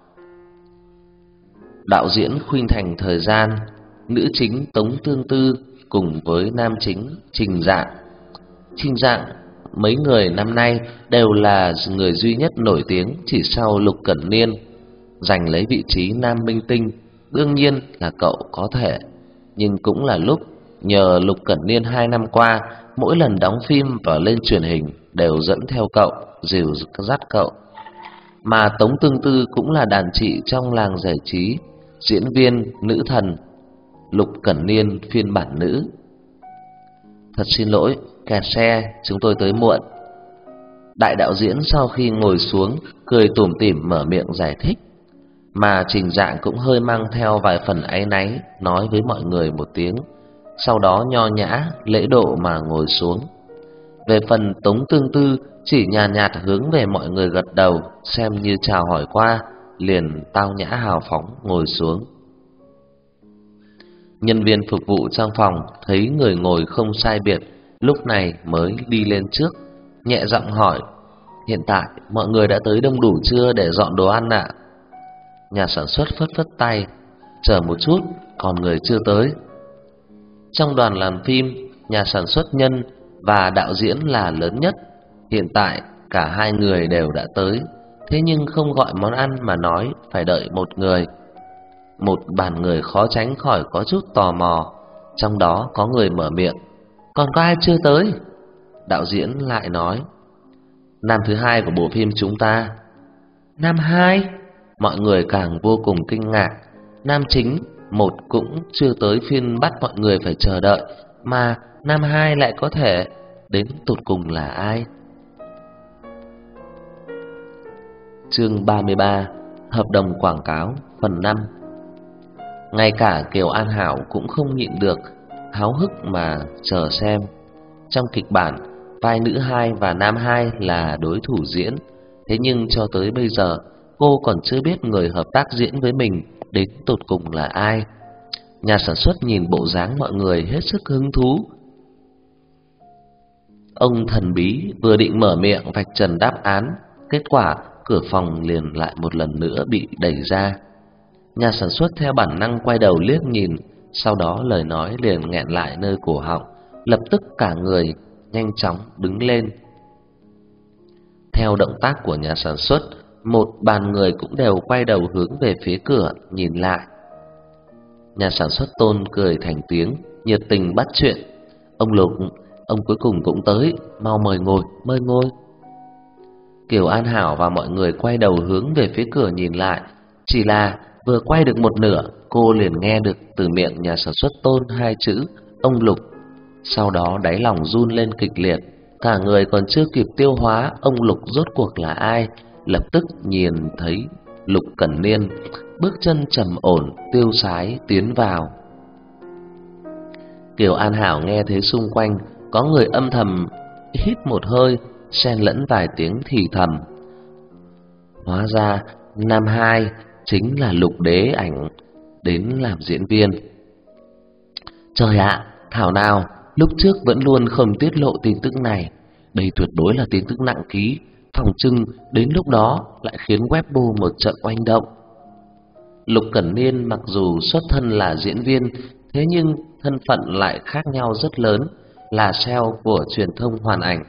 Đạo diễn khuynh thành thời gian, nữ chính Tống Tương Tư cùng với nam chính Trình Dạng. Trình Dạng mấy người năm nay đều là người duy nhất nổi tiếng chỉ sau Lục Cẩn Niên, giành lấy vị trí nam minh tinh. Đương nhiên là cậu có thể, nhưng cũng là lúc nhờ Lục Cẩn Niên hai năm qua mỗi lần đóng phim và lên truyền hình đều dẫn theo cậu, dìu dắt cậu. Mà Tống Tương Tư cũng là đàn chị trong làng giải trí, diễn viên nữ thần, Lục Cẩn Niên phiên bản nữ. Thật xin lỗi, kẹt xe, chúng tôi tới muộn. Đại đạo diễn sau khi ngồi xuống cười tủm tỉm mở miệng giải thích, mà Trình Dạng cũng hơi mang theo vài phần áy náy nói với mọi người một tiếng, sau đó nho nhã lễ độ mà ngồi xuống. Về phần Tống Tương Tư chỉ nhàn nhạt, nhạt hướng về mọi người gật đầu, xem như chào hỏi qua, liền tao nhã hào phóng ngồi xuống. Nhân viên phục vụ trong phòng thấy người ngồi không sai biệt, lúc này mới đi lên trước, nhẹ giọng hỏi: "Hiện tại mọi người đã tới đông đủ chưa để dọn đồ ăn ạ?" Nhà sản xuất phất phất tay: "Chờ một chút, còn người chưa tới." Trong đoàn làm phim, nhà sản xuất nhân và đạo diễn là lớn nhất. Hiện tại cả hai người đều đã tới, thế nhưng không gọi món ăn mà nói phải đợi một người. Một bàn người khó tránh khỏi có chút tò mò, trong đó có người mở miệng: "Còn có ai chưa tới?" Đạo diễn lại nói: "Nam thứ hai của bộ phim chúng ta." Nam hai? Mọi người càng vô cùng kinh ngạc. Nam chính một cũng chưa tới phiên bắt mọi người phải chờ đợi, mà nam hai lại có thể, đến tột cùng là ai? Chương ba mươi ba: Hợp đồng quảng cáo phần năm. Ngay cả Kiều An Hảo cũng không nhịn được, háo hức mà chờ xem. Trong kịch bản, vai nữ hai và nam hai là đối thủ diễn, thế nhưng cho tới bây giờ cô còn chưa biết người hợp tác diễn với mình đến tột cùng là ai. Nhà sản xuất nhìn bộ dáng mọi người hết sức hứng thú. Ông thần bí vừa định mở miệng vạch trần đáp án, kết quả cửa phòng liền lại một lần nữa bị đẩy ra. Nhà sản xuất theo bản năng quay đầu liếc nhìn, sau đó lời nói liền nghẹn lại nơi cổ họng, lập tức cả người nhanh chóng đứng lên. Theo động tác của nhà sản xuất, một bàn người cũng đều quay đầu hướng về phía cửa nhìn lại. Nhà sản xuất Tôn cười thành tiếng, nhiệt tình bắt chuyện: "Ông Lục, ông cuối cùng cũng tới, mau mời ngồi, mời ngồi." Kiều An Hảo và mọi người quay đầu hướng về phía cửa nhìn lại, chỉ là vừa quay được một nửa, cô liền nghe được từ miệng nhà sản xuất Tôn hai chữ "ông Lục". Sau đó đáy lòng run lên kịch liệt, cả người còn chưa kịp tiêu hóa ông Lục rốt cuộc là ai, lập tức nhìn thấy Lục Cẩn Niên bước chân trầm ổn tiêu sái tiến vào. Kiều An Hảo nghe thấy xung quanh có người âm thầm hít một hơi, xen lẫn vài tiếng thì thầm. Hóa ra nam hai chính là Lục Đế Ảnh đến làm diễn viên. Trời ạ, thảo nào lúc trước vẫn luôn không tiết lộ tin tức này, đây tuyệt đối là tin tức nặng ký, phòng trưng đến lúc đó lại khiến Weibo một trận oanh động. Lục Cẩn Niên mặc dù xuất thân là diễn viên, thế nhưng thân phận lại khác nhau rất lớn, là ét e o của truyền thông hoàn ảnh.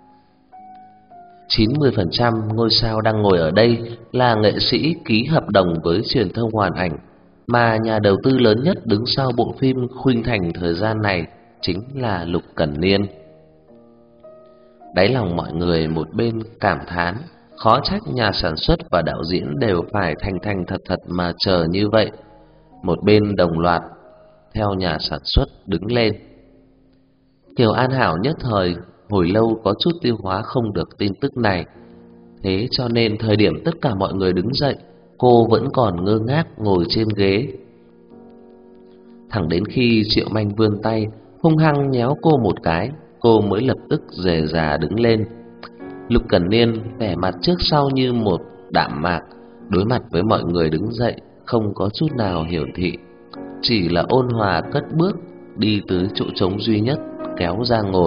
chín mươi phần trăm ngôi sao đang ngồi ở đây là nghệ sĩ ký hợp đồng với truyền thông hoàn ảnh, mà nhà đầu tư lớn nhất đứng sau bộ phim Khuynh Thành thời gian này chính là Lục Cẩn Niên. Đáy lòng mọi người một bên cảm thán, khó trách nhà sản xuất và đạo diễn đều phải thành thành thật thật mà chờ như vậy. Một bên đồng loạt theo nhà sản xuất đứng lên. Kiều An Hảo nhất thời hồi lâu có chút tiêu hóa không được tin tức này, thế cho nên thời điểm tất cả mọi người đứng dậy, cô vẫn còn ngơ ngác ngồi trên ghế. Thẳng đến khi Triệu Manh vươn tay hung hăng nhéo cô một cái, cô mới lập tức rề rà đứng lên. Lục Cẩn Niên vẻ mặt trước sau như một đạm mạc, đối mặt với mọi người đứng dậy không có chút nào hiểu thị, chỉ là ôn hòa cất bước đi tới chỗ trống duy nhất kéo ra ngồi.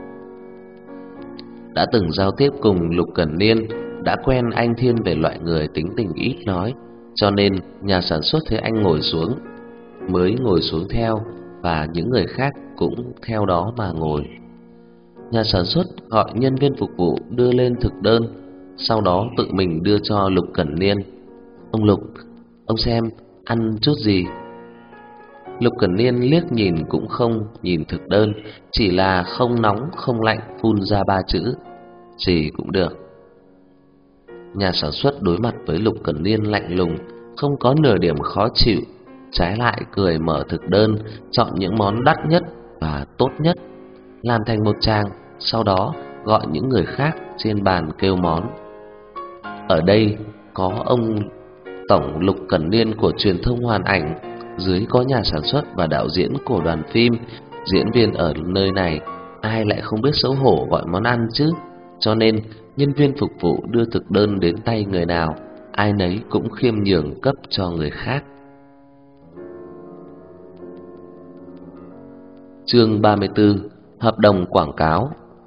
Đã từng giao tiếp cùng Lục Cẩn Niên, đã quen anh thiên về loại người tính tình ít nói, cho nên nhà sản xuất thấy anh ngồi xuống mới ngồi xuống theo, và những người khác cũng theo đó mà ngồi. Nhà sản xuất gọi nhân viên phục vụ đưa lên thực đơn, sau đó tự mình đưa cho Lục Cẩn Niên. "Ông Lục, ông xem ăn chút gì?" Lục Cẩn Niên liếc nhìn cũng không nhìn thực đơn, chỉ là không nóng không lạnh phun ra ba chữ: "Gì cũng được." Nhà sản xuất đối mặt với Lục Cẩn Niên lạnh lùng, không có nửa điểm khó chịu, trái lại cười mở thực đơn, chọn những món đắt nhất và tốt nhất, làm thành một tràng, sau đó gọi những người khác trên bàn kêu món. Ở đây có ông tổng Lục Cẩn Niên của truyền thông Hoàn Ảnh, dưới có nhà sản xuất và đạo diễn của đoàn phim. Diễn viên ở nơi này ai lại không biết xấu hổ gọi món ăn chứ? Cho nên nhân viên phục vụ đưa thực đơn đến tay người nào, ai nấy cũng khiêm nhường cấp cho người khác. Chương ba mươi tư: Hợp đồng quảng cáo.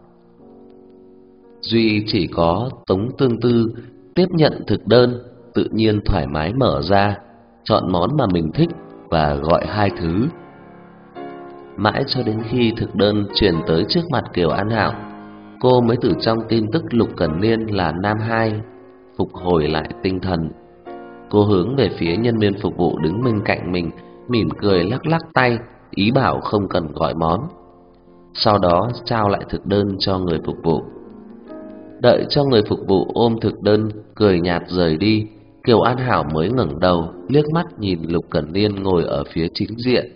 Duy chỉ có Tống Tương Tư tiếp nhận thực đơn, tự nhiên thoải mái mở ra, chọn món mà mình thích và gọi hai thứ. Mãi cho đến khi thực đơn truyền tới trước mặt Kiều An Hảo, cô mới từ trong tin tức Lục Cẩn Niên là nam hai phục hồi lại tinh thần. Cô hướng về phía nhân viên phục vụ đứng bên cạnh mình, mỉm cười lắc lắc tay, ý bảo không cần gọi món. Sau đó trao lại thực đơn cho người phục vụ. Đợi cho người phục vụ ôm thực đơn cười nhạt rời đi, Kiều An Hảo mới ngẩng đầu liếc mắt nhìn Lục Cẩn Niên ngồi ở phía chính diện.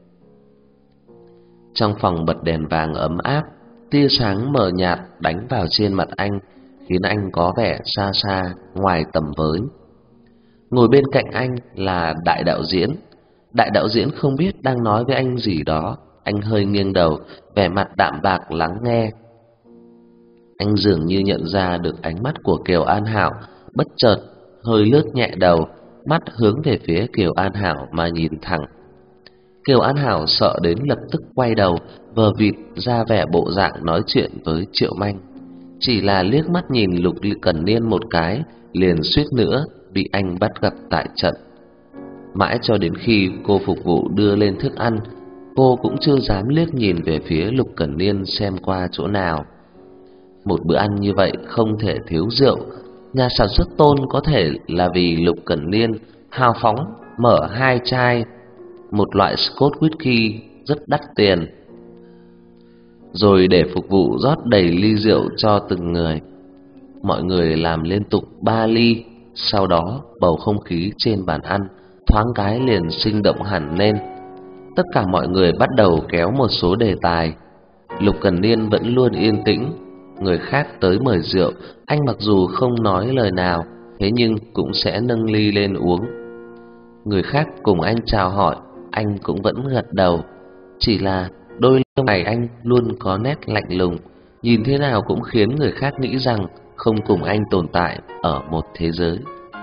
Trong phòng bật đèn vàng ấm áp, tia sáng mờ nhạt đánh vào trên mặt anh, khiến anh có vẻ xa xa ngoài tầm với. Ngồi bên cạnh anh là đại đạo diễn. Đại đạo diễn không biết đang nói với anh gì đó, anh hơi nghiêng đầu, vẻ mặt đạm bạc lắng nghe. Anh dường như nhận ra được ánh mắt của Kiều An Hảo, bất chợt hơi lướt nhẹ đầu, mắt hướng về phía Kiều An Hảo mà nhìn thẳng. Kiều An Hảo sợ đến lập tức quay đầu, vờ vịt ra vẻ bộ dạng nói chuyện với Triệu Manh. Chỉ là liếc mắt nhìn Lục Cẩn Niên một cái, liền suýt nữa bị anh bắt gặp tại trận. Mãi cho đến khi cô phục vụ đưa lên thức ăn, cô cũng chưa dám liếc nhìn về phía Lục Cẩn Niên xem qua chỗ nào. Một bữa ăn như vậy không thể thiếu rượu. Nhà sản xuất Tôn có thể là vì Lục Cẩn Niên hào phóng mở hai chai một loại Scotch whisky rất đắt tiền, rồi để phục vụ rót đầy ly rượu cho từng người. Mọi người làm liên tục ba ly, sau đó bầu không khí trên bàn ăn thoáng cái liền sinh động hẳn lên. Tất cả mọi người bắt đầu kéo một số đề tài. Lục Cẩn Niên vẫn luôn yên tĩnh. Người khác tới mời rượu, anh mặc dù không nói lời nào, thế nhưng cũng sẽ nâng ly lên uống. Người khác cùng anh chào hỏi, anh cũng vẫn gật đầu. Chỉ là đôi lông mày anh luôn có nét lạnh lùng, nhìn thế nào cũng khiến người khác nghĩ rằng không cùng anh tồn tại ở một thế giới.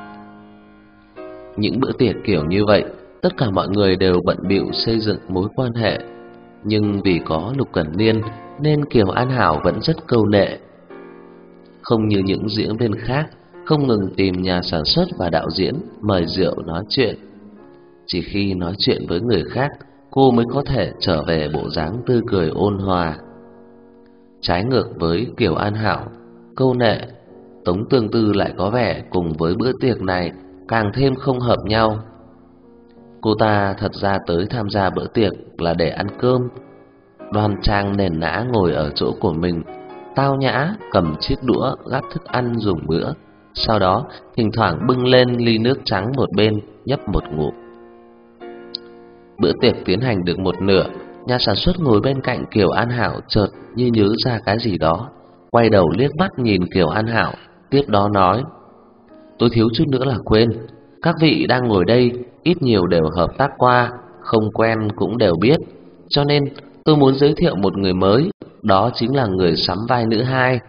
Những bữa tiệc kiểu như vậy, tất cả mọi người đều bận bịu xây dựng mối quan hệ. Nhưng vì có Lục Cẩn Niên nên Kiều An Hảo vẫn rất câu nệ. Không như những diễn viên khác không ngừng tìm nhà sản xuất và đạo diễn mời rượu nói chuyện. Chỉ khi nói chuyện với người khác, cô mới có thể trở về bộ dáng tươi cười ôn hòa. Trái ngược với Kiều An Hảo câu nệ, Tống Tương Tư lại có vẻ cùng với bữa tiệc này càng thêm không hợp nhau. Cô ta thật ra tới tham gia bữa tiệc là để ăn cơm. Đoan trang nền nã ngồi ở chỗ của mình, tao nhã cầm chiếc đũa gắp thức ăn dùng bữa, sau đó thỉnh thoảng bưng lên ly nước trắng một bên nhấp một ngụm. Bữa tiệc tiến hành được một nửa, nhà sản xuất ngồi bên cạnh Kiều An Hảo chợt như nhớ ra cái gì đó, quay đầu liếc mắt nhìn Kiều An Hảo, tiếp đó nói: "Tôi thiếu chút nữa là quên, các vị đang ngồi đây ít nhiều đều hợp tác qua, không quen cũng đều biết, cho nên tôi muốn giới thiệu một người mới, đó chính là người sắm vai nữ hai."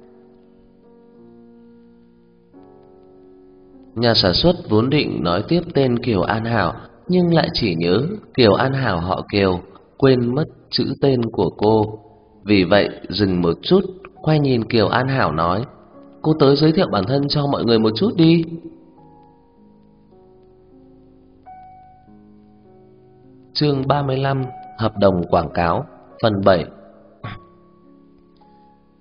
Nhà sản xuất vốn định nói tiếp tên Kiều An Hảo, nhưng lại chỉ nhớ Kiều An Hảo họ Kiều, quên mất chữ tên của cô. Vì vậy dừng một chút, quay nhìn Kiều An Hảo nói: "Cô tới giới thiệu bản thân cho mọi người một chút đi." Chương ba mươi lăm: Hợp đồng quảng cáo, phần bảy.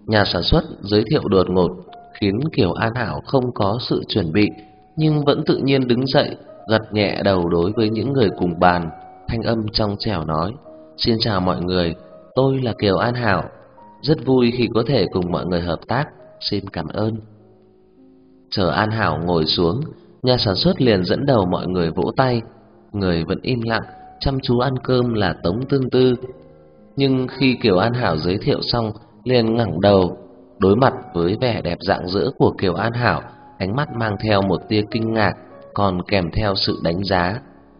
Nhà sản xuất giới thiệu đột ngột khiến Kiều An Hảo không có sự chuẩn bị, nhưng vẫn tự nhiên đứng dậy, gật nhẹ đầu đối với những người cùng bàn, thanh âm trong trẻo nói: "Xin chào mọi người, tôi là Kiều An Hảo, rất vui khi có thể cùng mọi người hợp tác, xin cảm ơn." Chờ An Hảo ngồi xuống, nhà sản xuất liền dẫn đầu mọi người vỗ tay. Người vẫn im lặng, chăm chú ăn cơm là Tống Tương Tư. Nhưng khi Kiều An Hảo giới thiệu xong, liền ngẩng đầu, đối mặt với vẻ đẹp rạng rỡ của Kiều An Hảo, ánh mắt mang theo một tia kinh ngạc, còn kèm theo sự đánh giá.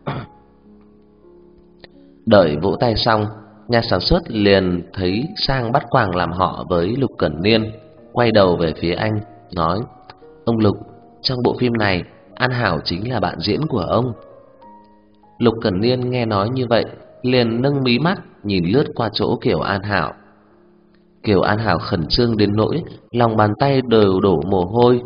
Đợi vỗ tay xong, nhà sản xuất liền thấy sang bắt quàng làm họ với Lục Cẩn Niên, quay đầu về phía anh, nói: "Ông Lục, trong bộ phim này, An Hảo chính là bạn diễn của ông." Lục Cẩn Niên nghe nói như vậy, liền nâng mí mắt nhìn lướt qua chỗ Kiều An Hảo. Kiều An Hảo khẩn trương đến nỗi lòng bàn tay đều đổ mồ hôi,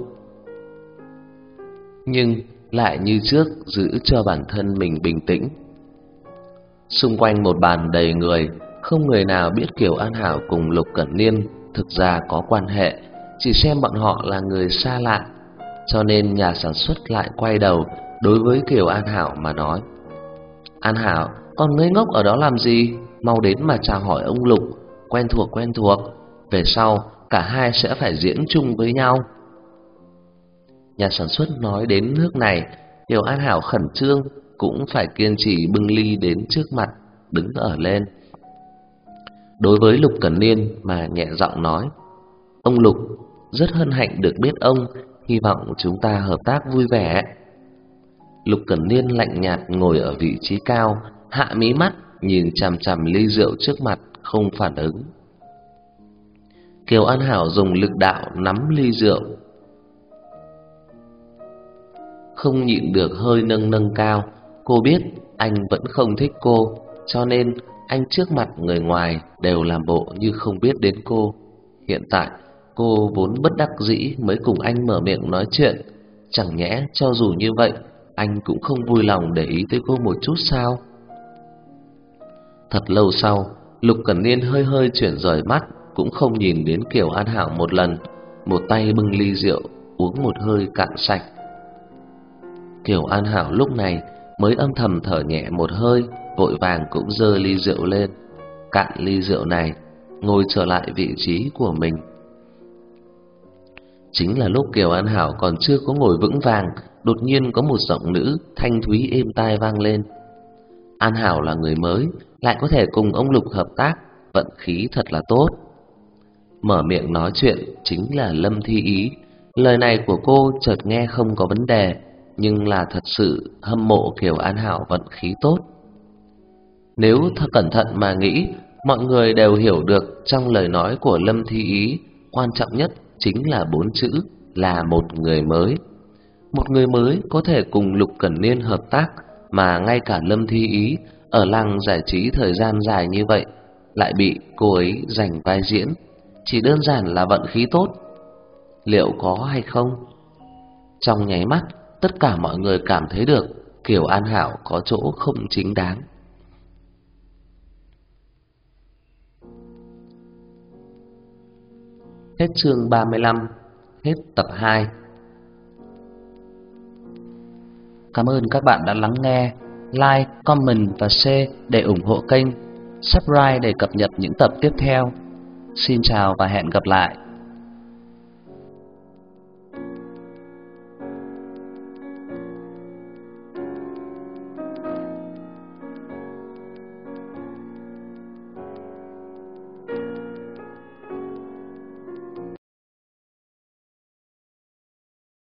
nhưng lại như trước giữ cho bản thân mình bình tĩnh. Xung quanh một bàn đầy người, không người nào biết Kiều An Hảo cùng Lục Cẩn Niên thực ra có quan hệ, chỉ xem bọn họ là người xa lạ. Cho nên nhà sản xuất lại quay đầu đối với Kiều An Hảo mà nói: "An Hảo, con ngây ngốc ở đó làm gì? Mau đến mà chào hỏi ông Lục, quen thuộc quen thuộc, về sau cả hai sẽ phải diễn chung với nhau." Nhà sản xuất nói đến nước này, Kiều An Hảo khẩn trương cũng phải kiên trì bưng ly đến trước mặt, đứng ở lên. Đối với Lục Cẩn Niên mà nhẹ giọng nói: "Ông Lục, rất hân hạnh được biết ông, hy vọng chúng ta hợp tác vui vẻ." Lục Cẩn Niên lạnh nhạt ngồi ở vị trí cao, hạ mí mắt nhìn chằm chằm ly rượu trước mặt, không phản ứng. Kiều An Hảo dùng lực đạo nắm ly rượu, không nhịn được hơi nâng nâng cao. Cô biết anh vẫn không thích cô, cho nên anh trước mặt người ngoài đều làm bộ như không biết đến cô. Hiện tại cô vốn bất đắc dĩ mới cùng anh mở miệng nói chuyện, chẳng nhẽ cho dù như vậy anh cũng không vui lòng để ý tới cô một chút sao? Thật lâu sau, Lục Cẩn Niên hơi hơi chuyển rời mắt, cũng không nhìn đến Kiều An Hảo một lần, một tay bưng ly rượu uống một hơi cạn sạch. Kiều An Hảo lúc này mới âm thầm thở nhẹ một hơi, vội vàng cũng giơ ly rượu lên, cạn ly rượu này, ngồi trở lại vị trí của mình. Chính là lúc Kiều An Hảo còn chưa có ngồi vững vàng, đột nhiên có một giọng nữ thanh thúy êm tai vang lên. An Hảo là người mới, lại có thể cùng ông Lục hợp tác, vận khí thật là tốt. Mở miệng nói chuyện chính là Lâm Thi Ý. Lời này của cô chợt nghe không có vấn đề, nhưng là thật sự hâm mộ Kiều An Hảo vận khí tốt. Nếu thật cẩn thận mà nghĩ, mọi người đều hiểu được trong lời nói của Lâm Thi Ý, quan trọng nhất chính là bốn chữ là một người mới. Một người mới có thể cùng Lục Cẩn Niên hợp tác, mà ngay cả Lâm Thi Ý ở làng giải trí thời gian dài như vậy lại bị cô ấy giành vai diễn, chỉ đơn giản là vận khí tốt. Liệu có hay không? Trong nháy mắt, tất cả mọi người cảm thấy được Kiều An Hảo có chỗ không chính đáng. Hết chương ba mươi lăm, hết tập hai. Cảm ơn các bạn đã lắng nghe. Like, comment và share để ủng hộ kênh. Subscribe để cập nhật những tập tiếp theo. Xin chào và hẹn gặp lại.